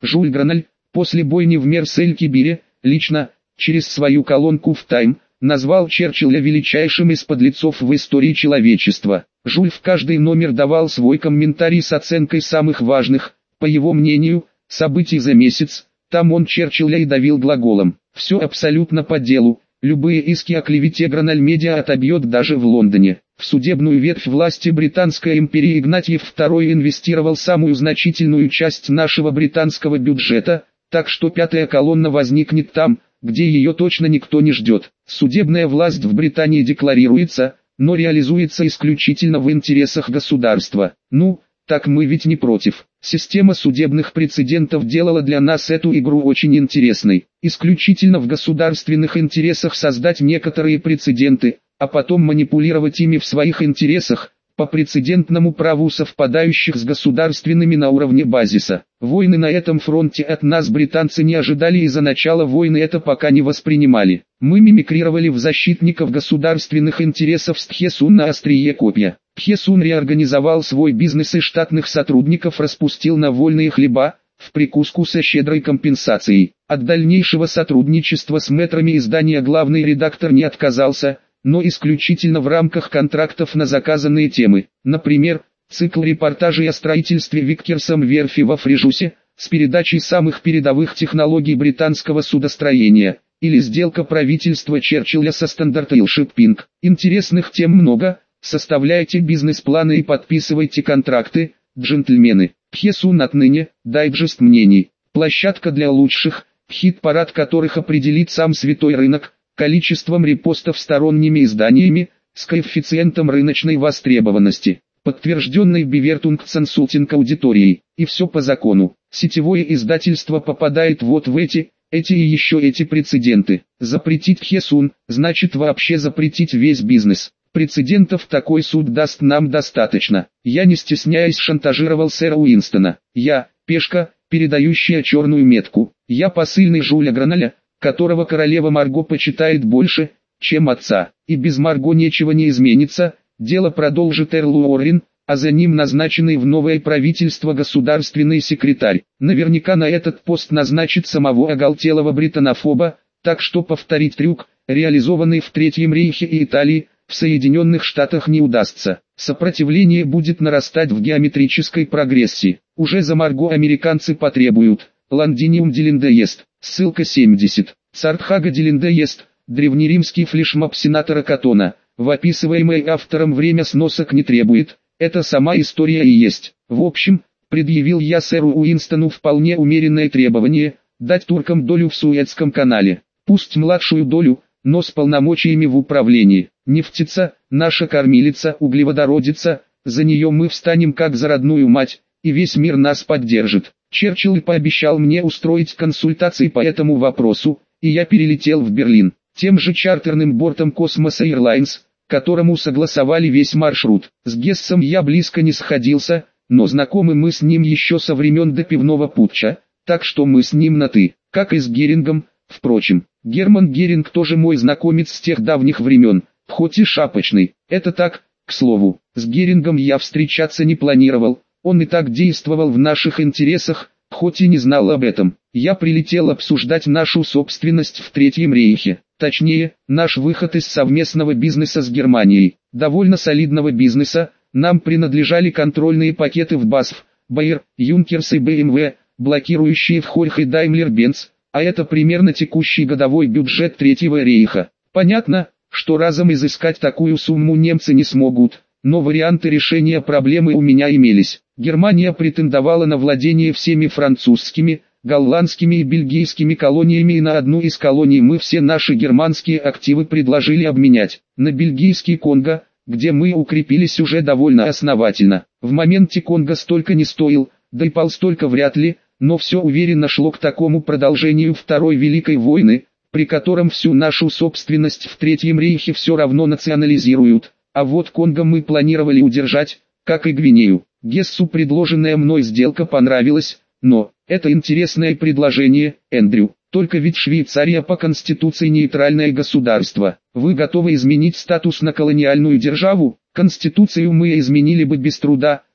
Жюль Граналь, после бойни в Мерсель-Кибире, лично, через свою колонку в Time, назвал Черчилля величайшим из подлецов в истории человечества. Жюль в каждый номер давал свой комментарий с оценкой самых важных, по его мнению, событий за месяц. Там он Черчилля и давил глаголом. Все абсолютно по делу. Любые иски о клевете Граналь Медиа отобьет даже в Лондоне. В судебную ветвь власти Британской империи Игнатьев II инвестировал самую значительную часть нашего британского бюджета, так что пятая колонна возникнет там, где ее точно никто не ждет. Судебная власть в Британии декларируется, но реализуется исключительно в интересах государства. Ну, так мы ведь не против. Система судебных прецедентов делала для нас эту игру очень интересной. Исключительно в государственных интересах создать некоторые прецеденты, а потом манипулировать ими в своих интересах, по прецедентному праву совпадающих с государственными на уровне базиса. Войны на этом фронте от нас британцы не ожидали и за начало войны это пока не воспринимали. Мы мимикрировали в защитников государственных интересов с Тхесун на острие копья. Тхесун реорганизовал свой бизнес и штатных сотрудников распустил на вольные хлеба, в прикуску со щедрой компенсацией. От дальнейшего сотрудничества с мэтрами издания главный редактор не отказался, но исключительно в рамках контрактов на заказанные темы. Например, цикл репортажей о строительстве Виккерсом верфи во Фрижусе, с передачей самых передовых технологий британского судостроения, или сделка правительства Черчилля со Standard Oil Shipping. Интересных тем много, составляйте бизнес-планы и подписывайте контракты, джентльмены. Тхесун отныне, дайджест мнений, площадка для лучших, хит-парад которых определит сам святой рынок, количеством репостов сторонними изданиями, с коэффициентом рыночной востребованности, подтвержденной Бивертунг Консултинг аудиторией, и все по закону. Сетевое издательство попадает вот в эти и еще эти прецеденты. Запретить Тхесун, значит вообще запретить весь бизнес. Прецедентов такой суд даст нам достаточно. Я не стесняясь шантажировал сэра Уинстона. Я, пешка, передающая черную метку. Я посыльный Жюля Граналя, которого королева Марго почитает больше, чем отца. И без Марго ничего не изменится, дело продолжит Эрл Уоррен, а за ним назначенный в новое правительство государственный секретарь. Наверняка на этот пост назначит самого оголтелого британофоба, так что повторить трюк, реализованный в Третьем рейхе и Италии, в Соединенных Штатах не удастся. Сопротивление будет нарастать в геометрической прогрессии. Уже за Марго американцы потребуют Лондиниум Делиндеест. Ссылка 70. Цартхага Делиндеест, древнеримский флешмоб сенатора Катона, в описываемое автором время сносок не требует, это сама история и есть. В общем, предъявил я сэру Уинстону вполне умеренное требование, дать туркам долю в Суэцком канале. Пусть младшую долю, но с полномочиями в управлении. Нефтица, наша кормилица, углеводородица, за нее мы встанем как за родную мать, и весь мир нас поддержит. Черчилль пообещал мне устроить консультации по этому вопросу, и я перелетел в Берлин. Тем же чартерным бортом Cosmos Airlines, которому согласовали весь маршрут. С Гессом я близко не сходился, но знакомы мы с ним еще со времен допивного путча, так что мы с ним на «ты», как и с Герингом, впрочем. Герман Геринг тоже мой знакомец с тех давних времен, хоть и шапочный. Это так, к слову. С Герингом я встречаться не планировал, он и так действовал в наших интересах, хоть и не знал об этом. Я прилетел обсуждать нашу собственность в Третьем рейхе. Точнее, наш выход из совместного бизнеса с Германией. Довольно солидного бизнеса, нам принадлежали контрольные пакеты в BASF, Bayer, Junkers и BMW, блокирующие в Хорх и Daimler-Benz, а это примерно текущий годовой бюджет Третьего рейха. Понятно, что разом изыскать такую сумму немцы не смогут, но варианты решения проблемы у меня имелись. Германия претендовала на владение всеми французскими, голландскими и бельгийскими колониями, и на одну из колоний мы все наши германские активы предложили обменять на бельгийский Конго, где мы укрепились уже довольно основательно. В моменте Конго столько не стоил, да и пал столько вряд ли, но все уверенно шло к такому продолжению Второй Великой войны, при котором всю нашу собственность в Третьем рейхе все равно национализируют, а вот Конго мы планировали удержать, как и Гвинею. Гессу предложенная мной сделка понравилась, но это интересное предложение, Эндрю. Только ведь Швейцария по конституции нейтральное государство. Вы готовы изменить статус на колониальную державу? Конституцию мы изменили бы без труда,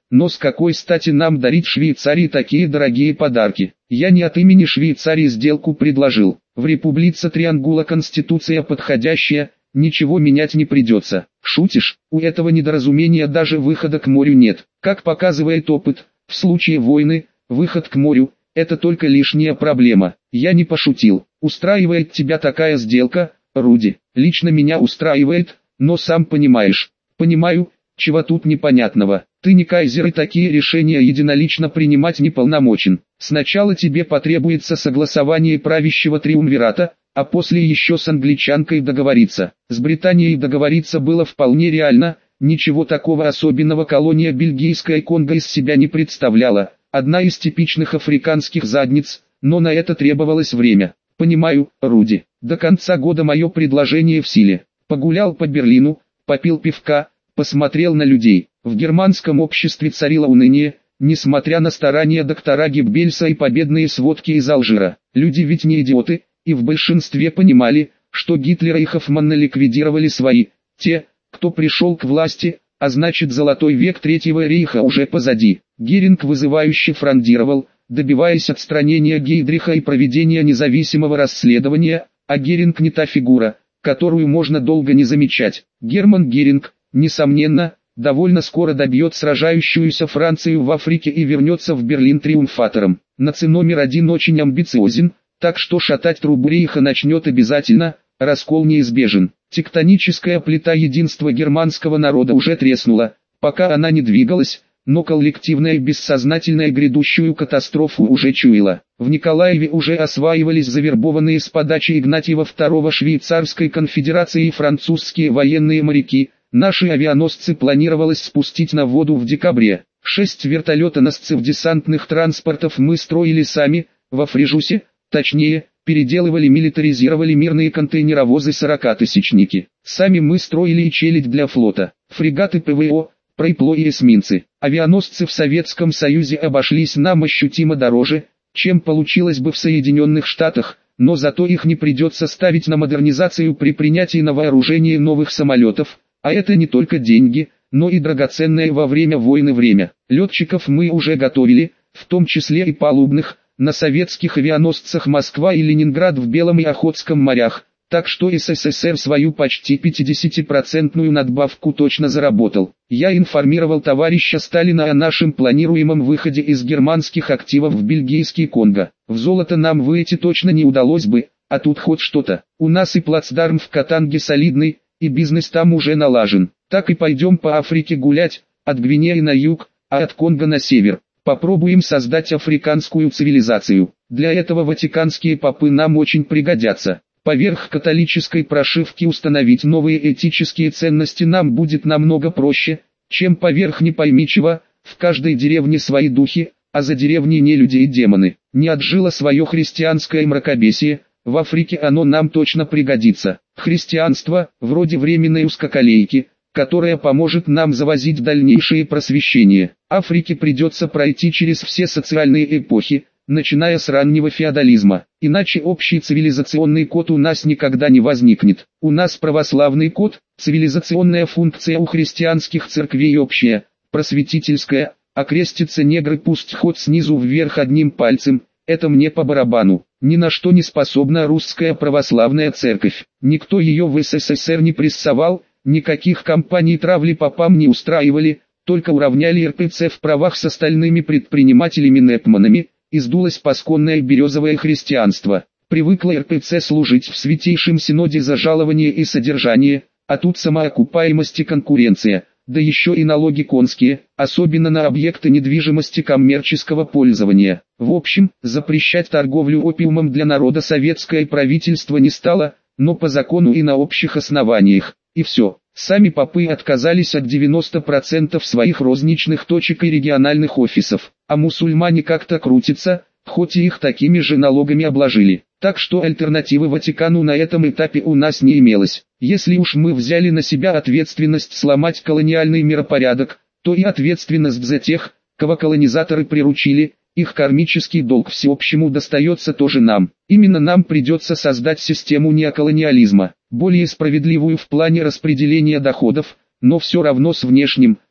но с какой стати нам дарить Швейцарии такие дорогие подарки? Я не от имени Швейцарии сделку предложил. В Републице Триангула конституция подходящая, ничего менять не придется. Шутишь? У этого недоразумения даже выхода к морю нет. Как показывает опыт, в случае войны, выход к морю – это только лишняя проблема. Я не пошутил. Устраивает тебя такая сделка, Руди? Лично меня устраивает, но сам понимаешь. Понимаю, чего тут непонятного. Ты не кайзер и такие решения единолично принимать не полномочен. Сначала тебе потребуется согласование правящего триумвирата, а после еще с англичанкой договориться. С Британией договориться было вполне реально, ничего такого особенного колония бельгийская Конго из себя не представляла. Одна из типичных африканских задниц, но на это требовалось время. Понимаю, Руди, до конца года мое предложение в силе. Погулял по Берлину, попил пивка, посмотрел на людей. В германском обществе царило уныние, несмотря на старания доктора Геббельса и победные сводки из Алжира. Люди ведь не идиоты, и в большинстве понимали, что Гитлер и Хоффмана ликвидировали свои, те, кто пришел к власти, а значит золотой век Третьего рейха уже позади. Геринг вызывающе фрондировал, добиваясь отстранения Гейдриха и проведения независимого расследования, а Геринг не та фигура, которую можно долго не замечать. Герман Геринг, несомненно, довольно скоро добьет сражающуюся Францию в Африке и вернется в Берлин триумфатором. Наци номер один очень амбициозен, так что шатать трубу рейха начнет обязательно, раскол неизбежен. Тектоническая плита единства германского народа уже треснула, пока она не двигалась, но коллективная бессознательная грядущую катастрофу уже чуяла. В Николаеве уже осваивались завербованные с подачи Игнатьева II Швейцарской конфедерации французские военные моряки. Наши авианосцы планировалось спустить на воду в декабре. 6 вертолетоносцев десантных транспортов мы строили сами, во Фрижусе, точнее, переделывали милитаризировали мирные контейнеровозы 40-тысячники. Сами мы строили и челядь для флота, фрегаты ПВО, пройпло и эсминцы. Авианосцы в Советском Союзе обошлись нам ощутимо дороже, чем получилось бы в Соединенных Штатах, но зато их не придется ставить на модернизацию при принятии на вооружение новых самолетов, а это не только деньги, но и драгоценное во время войны время. Летчиков мы уже готовили, в том числе и палубных, на советских авианосцах Москва и Ленинград в Белом и Охотском морях, так что СССР свою почти 50% надбавку точно заработал. Я информировал товарища Сталина о нашем планируемом выходе из германских активов в бельгийский Конго. В золото нам выйти точно не удалось бы, а тут хоть что-то. У нас и плацдарм в Катанге солидный, и бизнес там уже налажен. Так и пойдем по Африке гулять, от Гвинеи на юг, а от Конго на север. Попробуем создать африканскую цивилизацию. Для этого ватиканские попы нам очень пригодятся. Поверх католической прошивки установить новые этические ценности нам будет намного проще, чем поверх не пойми чего. В каждой деревне свои духи, а за деревней не люди и демоны. Не отжило свое христианское мракобесие, в Африке оно нам точно пригодится. Христианство, вроде временной узкоколейки, которая поможет нам завозить дальнейшее просвещение. Африке придется пройти через все социальные эпохи, начиная с раннего феодализма. Иначе общий цивилизационный код у нас никогда не возникнет. У нас православный код, цивилизационная функция у христианских церквей общая, просветительская, а крестятся негры пусть хоть снизу вверх одним пальцем, это мне по барабану. Ни на что не способна русская православная церковь. Никто ее в СССР не прессовал, никаких кампаний травли попам не устраивали, только уравняли РПЦ в правах с остальными предпринимателями-непманами, и сдулось пасконное березовое христианство. Привыкла РПЦ служить в Святейшем Синоде за жалование и содержание, а тут самоокупаемость и конкуренция, да еще и налоги конские, особенно на объекты недвижимости коммерческого пользования. В общем, запрещать торговлю опиумом для народа советское правительство не стало, но по закону и на общих основаниях. И все. Сами попы отказались от 90% своих розничных точек и региональных офисов, а мусульмане как-то крутятся, хоть и их такими же налогами обложили. Так что альтернативы Ватикану на этом этапе у нас не имелось. Если уж мы взяли на себя ответственность сломать колониальный миропорядок, то и ответственность за тех, кого колонизаторы приручили, их кармический долг всеобщему достается тоже нам. Именно нам придется создать систему неоколониализма, более справедливую в плане распределения доходов, но все равно с внешним,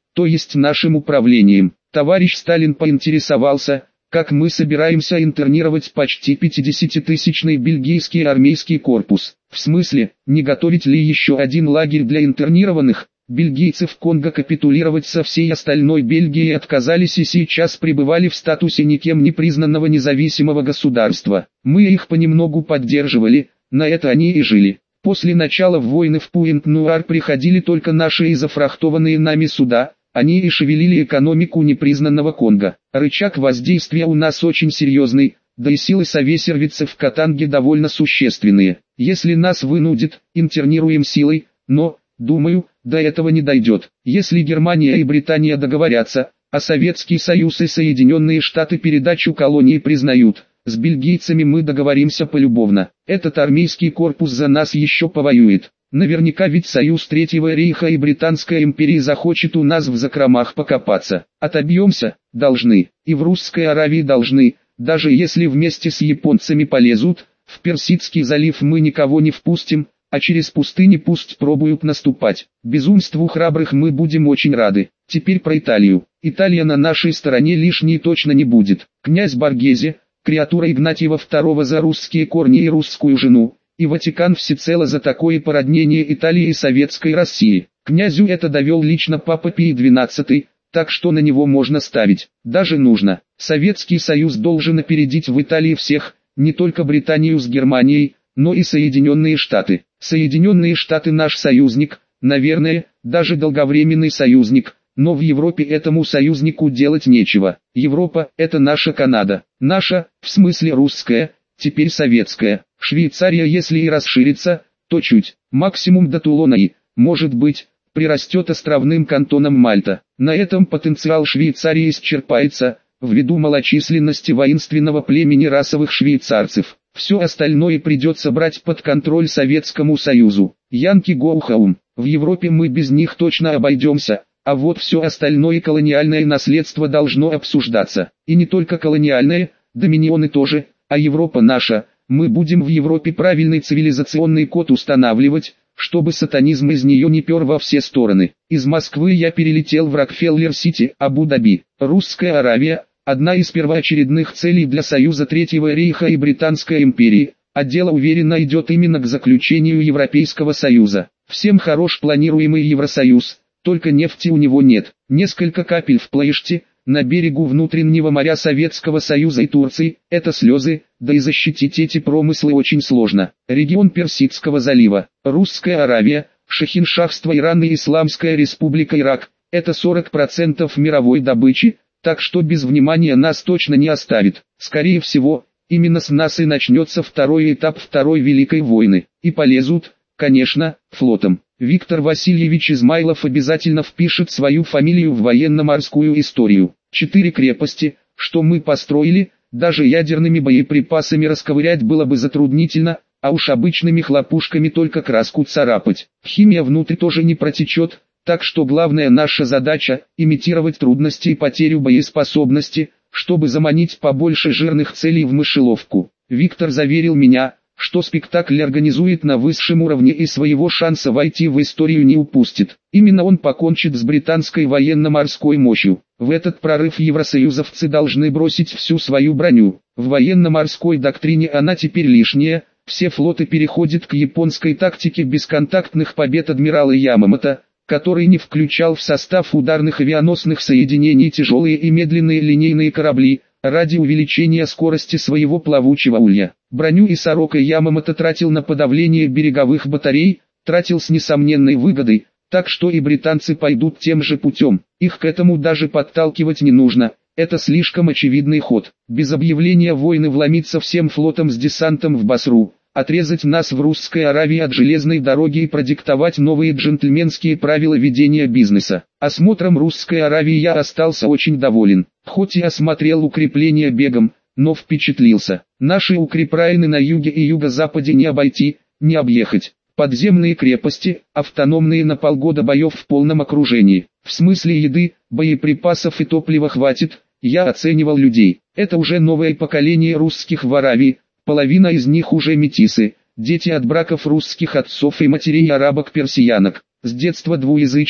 то есть нашим управлением. Товарищ Сталин поинтересовался, как мы собираемся интернировать почти 50-тысячный бельгийский армейский корпус. В смысле, не готовить ли еще один лагерь для интернированных? Бельгийцы в Конго капитулировать со всей остальной Бельгией отказались и сейчас пребывали в статусе никем не признанного независимого государства. Мы их понемногу поддерживали, на это они и жили. После начала войны в Пуэнт-Нуар приходили только наши и зафрахтованные нами суда, они и шевелили экономику непризнанного Конго. Рычаг воздействия у нас очень серьезный, да и силы совесервицев в Катанге довольно существенные. Если нас вынудит, интернируем силой, но, думаю, до этого не дойдет. Если Германия и Британия договорятся, а Советский Союз и Соединенные Штаты передачу колонии признают, с бельгийцами мы договоримся полюбовно. Этот армейский корпус за нас еще повоюет. Наверняка ведь Союз Третьего Рейха и Британская империя захочет у нас в закромах покопаться. Отобьемся? Должны. И в Русской Аравии должны, даже если вместе с японцами полезут, в Персидский залив мы никого не впустим, а через пустыни пусть пробуют наступать. Безумству храбрых мы будем очень рады. Теперь про Италию. Италия на нашей стороне лишней точно не будет. Князь Боргезе, креатура Игнатьева II за русские корни и русскую жену, и Ватикан всецело за такое породнение Италии и Советской России. Князю это довел лично Папа Пий XII, так что на него можно ставить. Даже нужно. Советский Союз должен опередить в Италии всех, не только Британию с Германией, но и Соединенные Штаты. Соединенные Штаты наш союзник, наверное, даже долговременный союзник, но в Европе этому союзнику делать нечего. Европа – это наша Канада. Наша, в смысле русская, теперь советская. Швейцария если и расширится, то чуть, максимум до Тулона и, может быть, прирастет островным кантоном Мальта. На этом потенциал Швейцарии исчерпается, ввиду малочисленности воинственного племени расовых швейцарцев. Все остальное придется брать под контроль Советскому Союзу. Янки go home. В Европе мы без них точно обойдемся, а вот все остальное колониальное наследство должно обсуждаться. И не только колониальное, доминионы тоже, а Европа наша. Мы будем в Европе правильный цивилизационный код устанавливать, чтобы сатанизм из нее не пер во все стороны. Из Москвы я перелетел в Рокфеллер-Сити, Абу-Даби. Русская Аравия – одна из первоочередных целей для Союза Третьего Рейха и Британской империи, а дело уверенно идет именно к заключению Европейского Союза. Всем хорош планируемый Евросоюз, только нефти у него нет. Несколько капель в Плоеште, на берегу внутреннего моря Советского Союза и Турции, это слезы, да и защитить эти промыслы очень сложно. Регион Персидского залива, Русская Аравия, Шахиншахство Иран и Исламская Республика Ирак, это 40% мировой добычи, так что без внимания нас точно не оставит. Скорее всего, именно с нас и начнется второй этап Второй Великой войны. И полезут, конечно, флотом. Виктор Васильевич Измайлов обязательно впишет свою фамилию в военно-морскую историю. 4 крепости, что мы построили, даже ядерными боеприпасами расковырять было бы затруднительно, а уж обычными хлопушками только краску царапать. Химия внутрь тоже не протечет, так что главная наша задача – имитировать трудности и потерю боеспособности, чтобы заманить побольше жирных целей в мышеловку. Виктор заверил меня, что спектакль организует на высшем уровне и своего шанса войти в историю не упустит. Именно он покончит с британской военно-морской мощью. В этот прорыв евросоюзовцы должны бросить всю свою броню. В военно-морской доктрине она теперь лишняя, все флоты переходят к японской тактике бесконтактных побед адмирала Ямамото, который не включал в состав ударных авианосных соединений тяжелые и медленные линейные корабли, ради увеличения скорости своего плавучего улья. Броню и Сорока Ямамото тратил на подавление береговых батарей, тратил с несомненной выгодой, так что и британцы пойдут тем же путем. Их к этому даже подталкивать не нужно, это слишком очевидный ход. Без объявления войны вломиться всем флотом с десантом в Басру, отрезать нас в Русской Аравии от железной дороги и продиктовать новые джентльменские правила ведения бизнеса. Осмотром Русской Аравии я остался очень доволен. Хоть и осмотрел укрепления бегом, но впечатлился. Наши укрепрайны на юге и юго-западе не обойти, не объехать. Подземные крепости, автономные на полгода боев в полном окружении. В смысле еды, боеприпасов и топлива хватит, я оценивал людей. Это уже новое поколение русских в Аравии, половина из них уже метисы, дети от браков русских отцов и матерей арабок-персиянок. С детства двуязычные,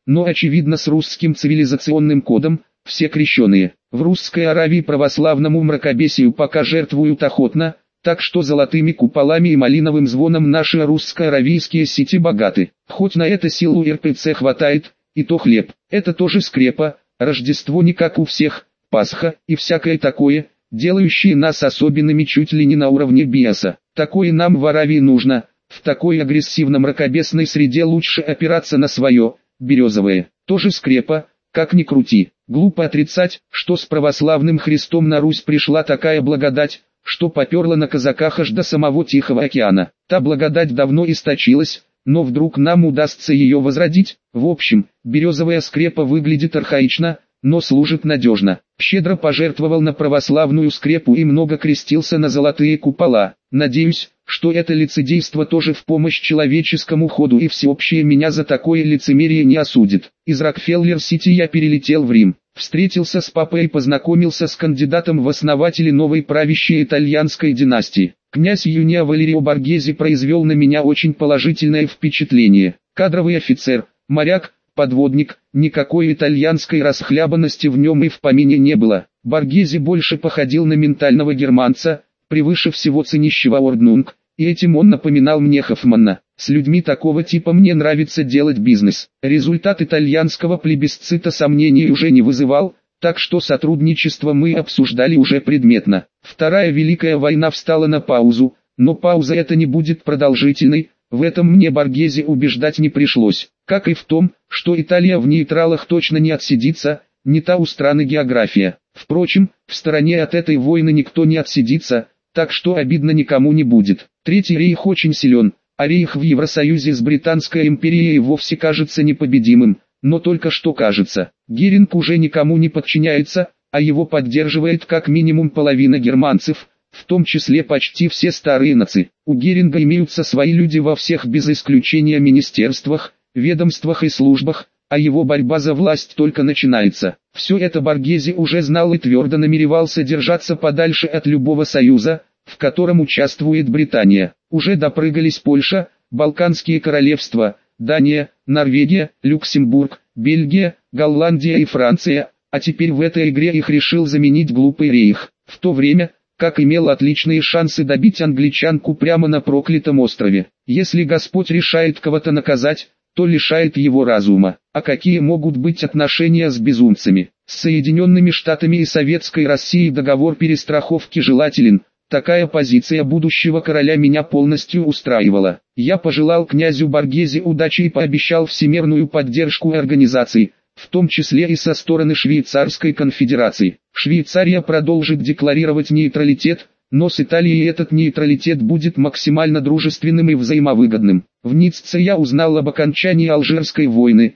но очевидно с русским цивилизационным кодом, все крещеные. В Русской Аравии православному мракобесию пока жертвуют охотно, так что золотыми куполами и малиновым звоном наши русско-аравийские сети богаты. Хоть на это силу РПЦ хватает, и то хлеб. Это тоже скрепа, Рождество не как у всех, Пасха и всякое такое, делающие нас особенными чуть ли не на уровне биоса. Такое нам в Аравии нужно, в такой агрессивно-мракобесной среде лучше опираться на свое, березовое. Тоже скрепа, как ни крути. Глупо отрицать, что с православным Христом на Русь пришла такая благодать, что поперла на казаках аж до самого Тихого океана. Та благодать давно истощилась, но вдруг нам удастся ее возродить. В общем, березовая скрепа выглядит архаично, но служит надежно. Щедро пожертвовал на православную скрепу и много крестился на золотые купола. Надеюсь, что это лицедейство тоже в помощь человеческому ходу и всеобщее меня за такое лицемерие не осудит. Из Рокфеллер-Сити я перелетел в Рим. Встретился с папой и познакомился с кандидатом в основатели новой правящей итальянской династии. Князь Юнио Валерио Боргезе произвел на меня очень положительное впечатление. Кадровый офицер, моряк, подводник, никакой итальянской расхлябанности в нем и в помине не было. Боргезе больше походил на ментального германца, превыше всего ценящего орднунг, и этим он напоминал мне Хоффмана. С людьми такого типа мне нравится делать бизнес. Результат итальянского плебисцита сомнений уже не вызывал, так что сотрудничество мы обсуждали уже предметно. Вторая Великая война встала на паузу, но пауза эта не будет продолжительной, в этом мне Боргезе убеждать не пришлось. Как и в том, что Италия в нейтралах точно не отсидится, не та у страны география. Впрочем, в стороне от этой войны никто не отсидится, так что обидно никому не будет. Третий рейх очень силен, а рейх в Евросоюзе с Британской империей вовсе кажется непобедимым, но только что кажется. Геринг уже никому не подчиняется, а его поддерживает как минимум половина германцев, в том числе почти все старые нации. У Геринга имеются свои люди во всех без исключения министерствах, ведомствах и службах, а его борьба за власть только начинается. Все это Боргезе уже знал и твердо намеревался держаться подальше от любого союза, в котором участвует Британия. Уже допрыгались Польша, Балканские королевства, Дания, Норвегия, Люксембург, Бельгия, Голландия и Франция, а теперь в этой игре их решил заменить глупый рейх, в то время, как имел отличные шансы добить англичанку прямо на проклятом острове. Если Господь решает кого-то наказать, то лишает его разума. А какие могут быть отношения с безумцами? С Соединенными Штатами и Советской Россией договор перестраховки желателен. Такая позиция будущего короля меня полностью устраивала. Я пожелал князю Боргезе удачи и пообещал всемирную поддержку организации, в том числе и со стороны Швейцарской конфедерации. Швейцария продолжит декларировать нейтралитет, но с Италией этот нейтралитет будет максимально дружественным и взаимовыгодным. В Ницце я узнал об окончании Алжирской войны.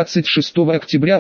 26 октября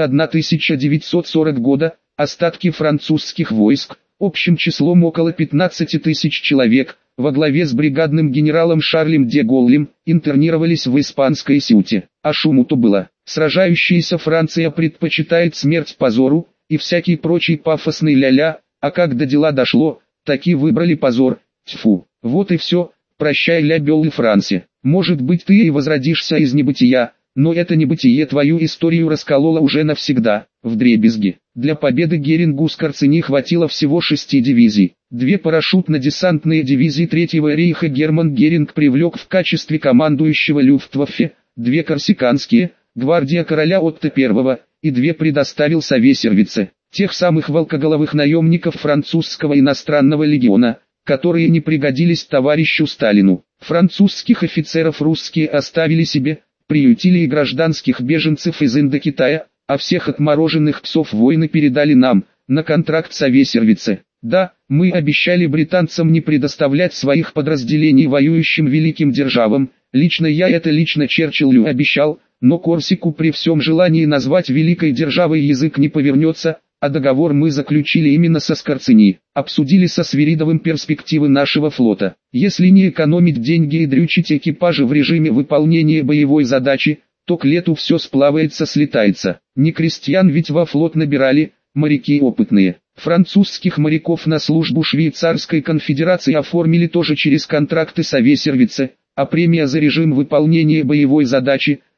1940 года, остатки французских войск, общим числом около 15 тысяч человек, во главе с бригадным генералом Шарлем де Голлем, интернировались в испанской Сеуте. А шуму-то было. Сражающаяся Франция предпочитает смерть позору, и всякий прочий пафосный ля-ля, а когда дела дошло, таки выбрали позор, тьфу. Вот и все, прощай ля Беллы Франси. Может быть ты и возродишься из небытия, но это небытие твою историю раскололо уже навсегда, вдребезги. Для победы Герингу Скорцени хватило всего 6 дивизий. 2 парашютно-десантные дивизии Третьего рейха Герман Геринг привлек в качестве командующего Люфтваффе, 2 корсиканские, гвардия короля Отто I, и 2 предоставил Совесервице, тех самых волкоголовых наемников французского иностранного легиона, которые не пригодились товарищу Сталину. Французских офицеров русские оставили себе, приютили и гражданских беженцев из Индокитая, а всех отмороженных псов войны передали нам, на контракт Совесервице. Да, мы обещали британцам не предоставлять своих подразделений воюющим великим державам, лично Черчиллю обещал, но Корсику при всем желании назвать великой державой язык не повернется, а договор мы заключили именно со Скорцени. Обсудили со Свиридовым перспективы нашего флота. Если не экономить деньги и дрючить экипажи в режиме выполнения боевой задачи, то к лету все слетается. Не крестьян ведь во флот набирали, моряки опытные. Французских моряков на службу Швейцарской конфедерации оформили тоже через контракты Совесервице, а премия за режим выполнения боевой задачи,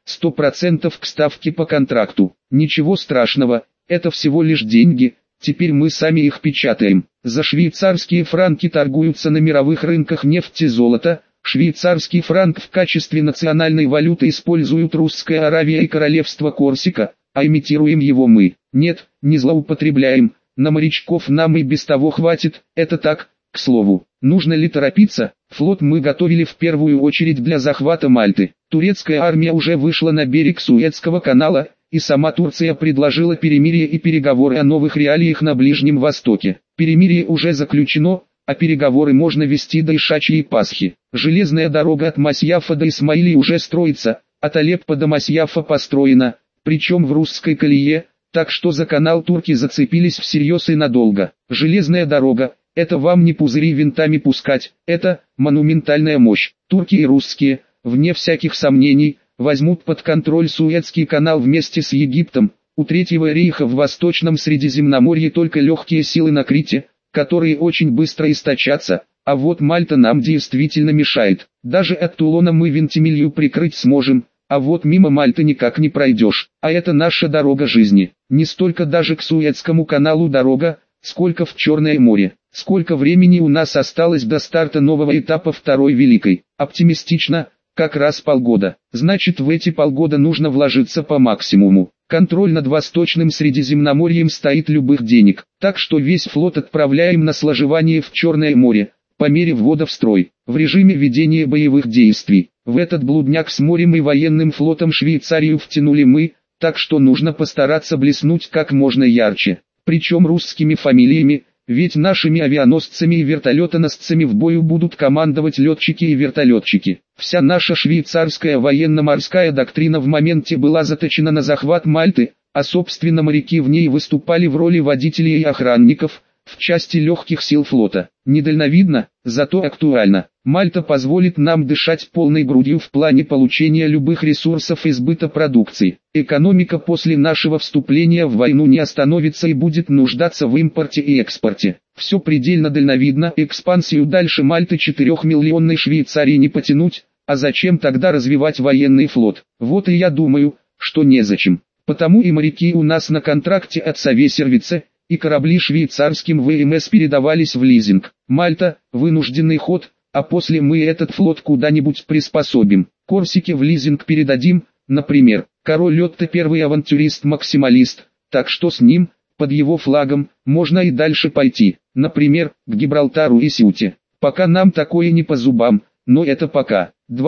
100% к ставке по контракту. Ничего страшного, это всего лишь деньги, теперь мы сами их печатаем. За швейцарские франки торгуются на мировых рынках нефть и золото. Швейцарский франк в качестве национальной валюты используют Русская Аравия и Королевство Корсика, а имитируем его мы. Нет, не злоупотребляем, на морячков нам и без того хватит, это так, к слову. Нужно ли торопиться? Флот мы готовили в первую очередь для захвата Мальты. Турецкая армия уже вышла на берег Суэцкого канала, и сама Турция предложила перемирие и переговоры о новых реалиях на Ближнем Востоке. Перемирие уже заключено, а переговоры можно вести до Ишачьей Пасхи. Железная дорога от Масьяфа до Исмаилии уже строится, от Алеппо до Масьяфа построена, причем в русской колее, так что за канал турки зацепились всерьез и надолго. Железная дорога – это вам не пузыри винтами пускать, это монументальная мощь. Турки и русские, вне всяких сомнений, возьмут под контроль Суэцкий канал вместе с Египтом. У Третьего рейха в Восточном Средиземноморье только легкие силы на Крите, которые очень быстро истощатся, а вот Мальта нам действительно мешает. Даже от Тулона мы Вентимилью прикрыть сможем, а вот мимо Мальты никак не пройдешь. А это наша дорога жизни. Не столько даже к Суэцкому каналу дорога, сколько в Черное море. Сколько времени у нас осталось до старта нового этапа Второй Великой? Оптимистично, как раз полгода. Значит, в эти полгода нужно вложиться по максимуму. Контроль над Восточным Средиземноморьем стоит любых денег, так что весь флот отправляем на сложевание в Черное море, по мере ввода в строй, в режиме ведения боевых действий. В этот блудняк с морем и военным флотом Швейцарию втянули мы, так что нужно постараться блеснуть как можно ярче. Причем русскими фамилиями, ведь нашими авианосцами и вертолетоносцами в бою будут командовать летчики и вертолетчики. Вся наша швейцарская военно-морская доктрина в моменте была заточена на захват Мальты, а собственно моряки в ней выступали в роли водителей и охранников, в части легких сил флота. Недальновидно, зато актуально. Мальта позволит нам дышать полной грудью в плане получения любых ресурсов и сбыта продукции. Экономика после нашего вступления в войну не остановится и будет нуждаться в импорте и экспорте. Все предельно дальновидно, экспансию дальше Мальты 4-миллионной Швейцарии не потянуть, а зачем тогда развивать военный флот? Вот и я думаю, что незачем. Потому и моряки у нас на контракте от Совесервице, и корабли швейцарским ВМС передавались в лизинг. Мальта – вынужденный ход, а после мы этот флот куда-нибудь приспособим. Корсике в лизинг передадим, например, король Лотте первый авантюрист-максималист, так что с ним, под его флагом, можно и дальше пойти, например, к Гибралтару и Сюте. Пока нам такое не по зубам, но это пока.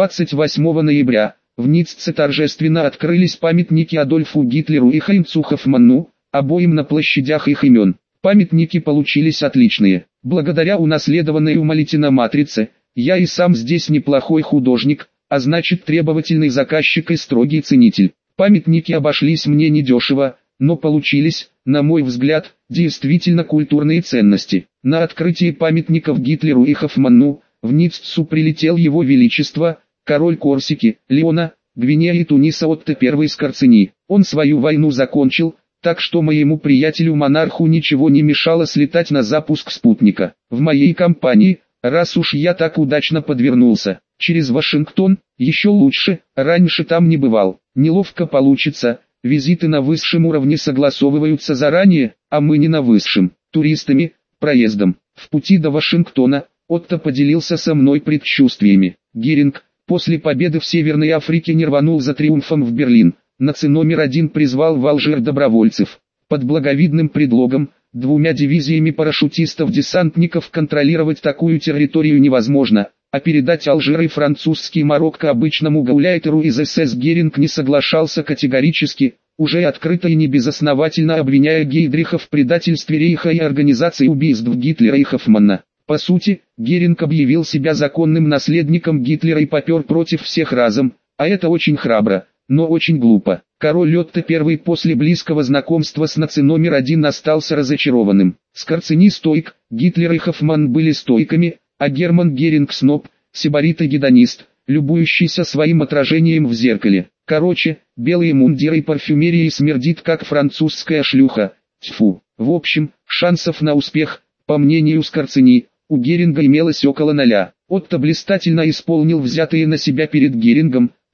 28 ноября, в Ницце торжественно открылись памятники Адольфу Гитлеру и Хайнцу Хоффманну, обоим на площадях их имен. Памятники получились отличные. Благодаря унаследованной у Малетина матрице, я и сам здесь неплохой художник, а значит требовательный заказчик и строгий ценитель. Памятники обошлись мне недешево, но получились, на мой взгляд, действительно культурные ценности. На открытии памятников Гитлеру и Хоффманну, в Ниццу прилетел его величество, король Корсики, Леона, Гвинея и Туниса Отто I Скорцени. Он свою войну закончил, так что моему приятелю-монарху ничего не мешало слетать на запуск спутника. В моей компании, раз уж я так удачно подвернулся, через Вашингтон, еще лучше, раньше там не бывал. Неловко получится, визиты на высшем уровне согласовываются заранее, а мы не на высшем. Туристами, проездом. В пути до Вашингтона, Отто поделился со мной предчувствиями. Геринг, после победы в Северной Африке не рванул за триумфом в Берлин. Наци номер 1 призвал в Алжир добровольцев. Под благовидным предлогом, 2 дивизиями парашютистов-десантников контролировать такую территорию невозможно, а передать Алжир и французский Марокко обычному гауляйтеру из СС Геринг не соглашался категорически, уже открыто и небезосновательно обвиняя Гейдриха в предательстве Рейха и организации убийств Гитлера и Хоффмана. По сути, Геринг объявил себя законным наследником Гитлера и попер против всех разом, а это очень храбро, но очень глупо. Король Лотте I после близкого знакомства с Наци номер 1 остался разочарованным. Скорцени стоик, Гитлер и Хоффман были стоиками, а Герман Геринг сноб, сибарит и гедонист, любующийся своим отражением в зеркале. Короче, белые мундиры и парфюмерии смердит как французская шлюха. Тьфу. В общем, шансов на успех, по мнению Скорцени, у Геринга имелось около 0. Отто блистательно исполнил взятые на себя перед Герингом,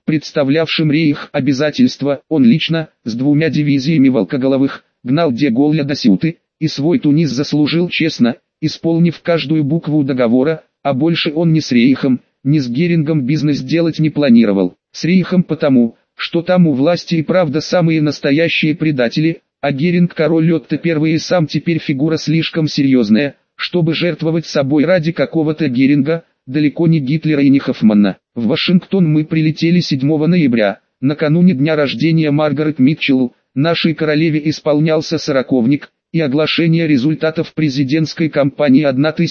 представлявшим рейх обязательства, он лично, с 2 дивизиями волкоголовых, гнал де Голля до Сюты, и свой Тунис заслужил честно, исполнив каждую букву договора, а больше он ни с рейхом, ни с Герингом бизнес делать не планировал. С рейхом потому, что там у власти и правда самые настоящие предатели, а Геринг король Отто I и сам теперь фигура слишком серьезная, чтобы жертвовать собой ради какого-то Геринга, далеко не Гитлера и не Хоффмана. В Вашингтон мы прилетели 7 ноября, накануне дня рождения Маргарет Митчелл, нашей королеве исполнялся 40-ник, и оглашение результатов президентской кампании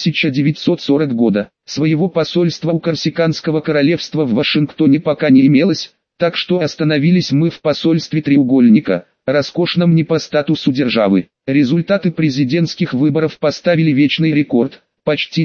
1940 года. Своего посольства у Корсиканского королевства в Вашингтоне пока не имелось, так что остановились мы в посольстве Треугольника, роскошном не по статусу державы. Результаты президентских выборов поставили вечный рекорд. Почти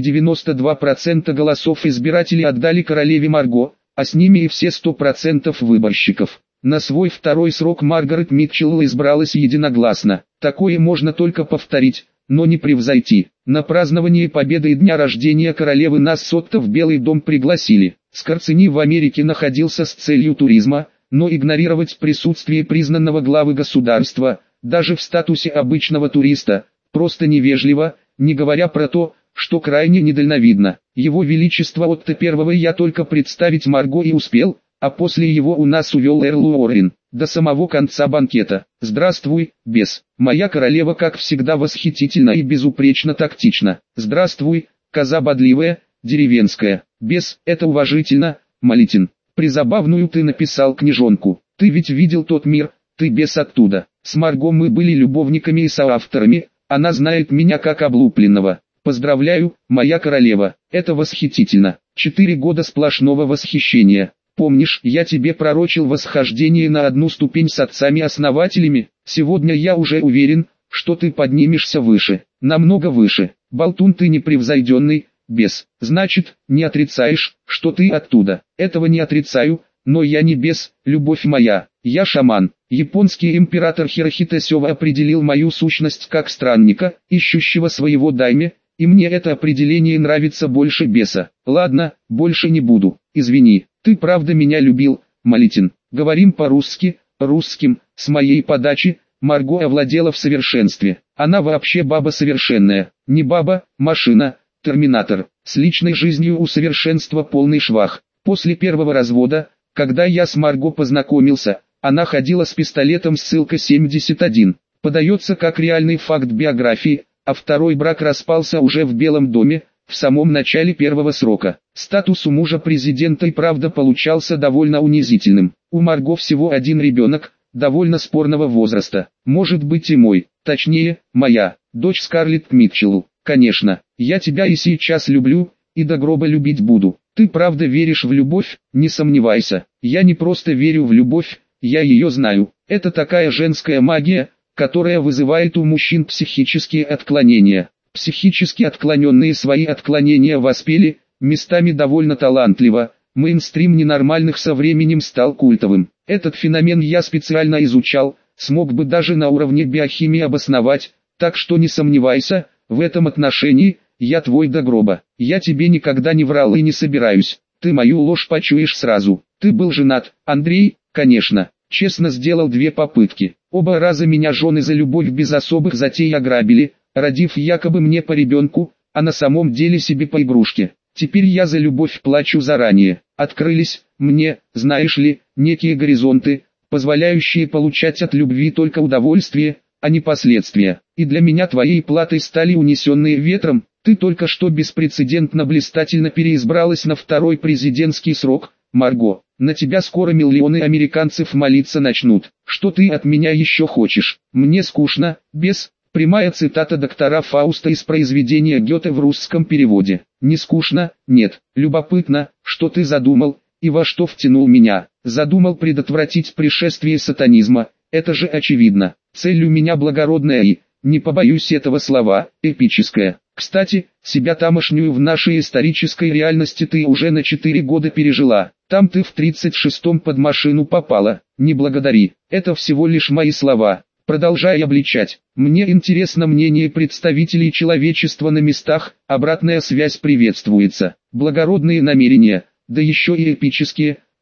92% голосов избирателей отдали королеве Марго, а с ними и все 100% выборщиков. На свой второй срок Маргарет Митчелл избралась единогласно. Такое можно только повторить, но не превзойти. На празднование победы и дня рождения королевы нас с Отто в Белый дом пригласили. Скорцени в Америке находился с целью туризма, но игнорировать присутствие признанного главы государства, даже в статусе обычного туриста, просто невежливо, не говоря про то, что крайне недальновидно. Его Величество Отто I я только представить Марго и успел, а после его у нас увел Эрл Уоррен, до самого конца банкета. «Здравствуй, бес, моя королева как всегда восхитительна и безупречно тактична. Здравствуй, коза бодливая, деревенская, бес, это уважительно, Молитин. Призабавную ты написал книжонку, ты ведь видел тот мир, ты бес оттуда. С Марго мы были любовниками и соавторами, она знает меня как облупленного. Поздравляю, моя королева, это восхитительно. 4 года сплошного восхищения. Помнишь, я тебе пророчил восхождение на одну ступень с отцами-основателями? Сегодня я уже уверен, что ты поднимешься выше, намного выше. Болтун ты непревзойденный, бес. Значит, не отрицаешь, что ты оттуда. Этого не отрицаю, но я не бес, любовь моя. Я шаман. Японский император Хирохито Сёва определил мою сущность как странника, ищущего своего дайме, и мне это определение нравится больше беса. Ладно, больше не буду. Извини, ты правда меня любил, Молитин. Говорим по-русски, русским, с моей подачи, Марго овладела в совершенстве. Она вообще баба совершенная. Не баба, машина, терминатор. С личной жизнью у совершенства полный швах. После первого развода, когда я с Марго познакомился, она ходила с пистолетом ссылка 71. Подается как реальный факт биографии, а второй брак распался уже в Белом доме, в самом начале первого срока. Статус у мужа президента и правда получался довольно унизительным. У Марго всего один ребенок, довольно спорного возраста. Может быть и мой, точнее, моя, дочь Скарлетт Митчелл. Конечно, я тебя и сейчас люблю, и до гроба любить буду. Ты правда веришь в любовь, не сомневайся. Я не просто верю в любовь, я ее знаю. Это такая женская магия, которая вызывает у мужчин психические отклонения. Психически отклоненные свои отклонения воспели, местами довольно талантливо. Мейнстрим ненормальных со временем стал культовым. Этот феномен я специально изучал, смог бы даже на уровне биохимии обосновать, так что не сомневайся, в этом отношении, я твой до гроба. Я тебе никогда не врал и не собираюсь, ты мою ложь почуешь сразу. Ты был женат, Андрей, конечно, честно сделал 2 попытки. Оба раза меня жены за любовь без особых затей ограбили, родив якобы мне по ребенку, а на самом деле себе по игрушке. Теперь я за любовь плачу заранее. Открылись, мне, знаешь ли, некие горизонты, позволяющие получать от любви только удовольствие, а не последствия. И для меня твоей платой стали унесенные ветром. Ты только что беспрецедентно блистательно переизбралась на второй президентский срок, Марго. На тебя скоро миллионы американцев молиться начнут. Что ты от меня еще хочешь? Мне скучно, бес. Прямая цитата доктора Фауста из произведения Гёте в русском переводе. Не скучно, нет. Любопытно, что ты задумал, и во что втянул меня. Задумал предотвратить пришествие сатанизма. Это же очевидно. Цель у меня благородная и, не побоюсь этого слова, эпическая. Кстати, себя тамошнюю в нашей исторической реальности ты уже на 4 года пережила. Там ты в 36-м под машину попала. Не благодари. Это всего лишь мои слова. Продолжай обличать. Мне интересно мнение представителей человечества на местах, обратная связь приветствуется. Благородные намерения, да еще и эпические,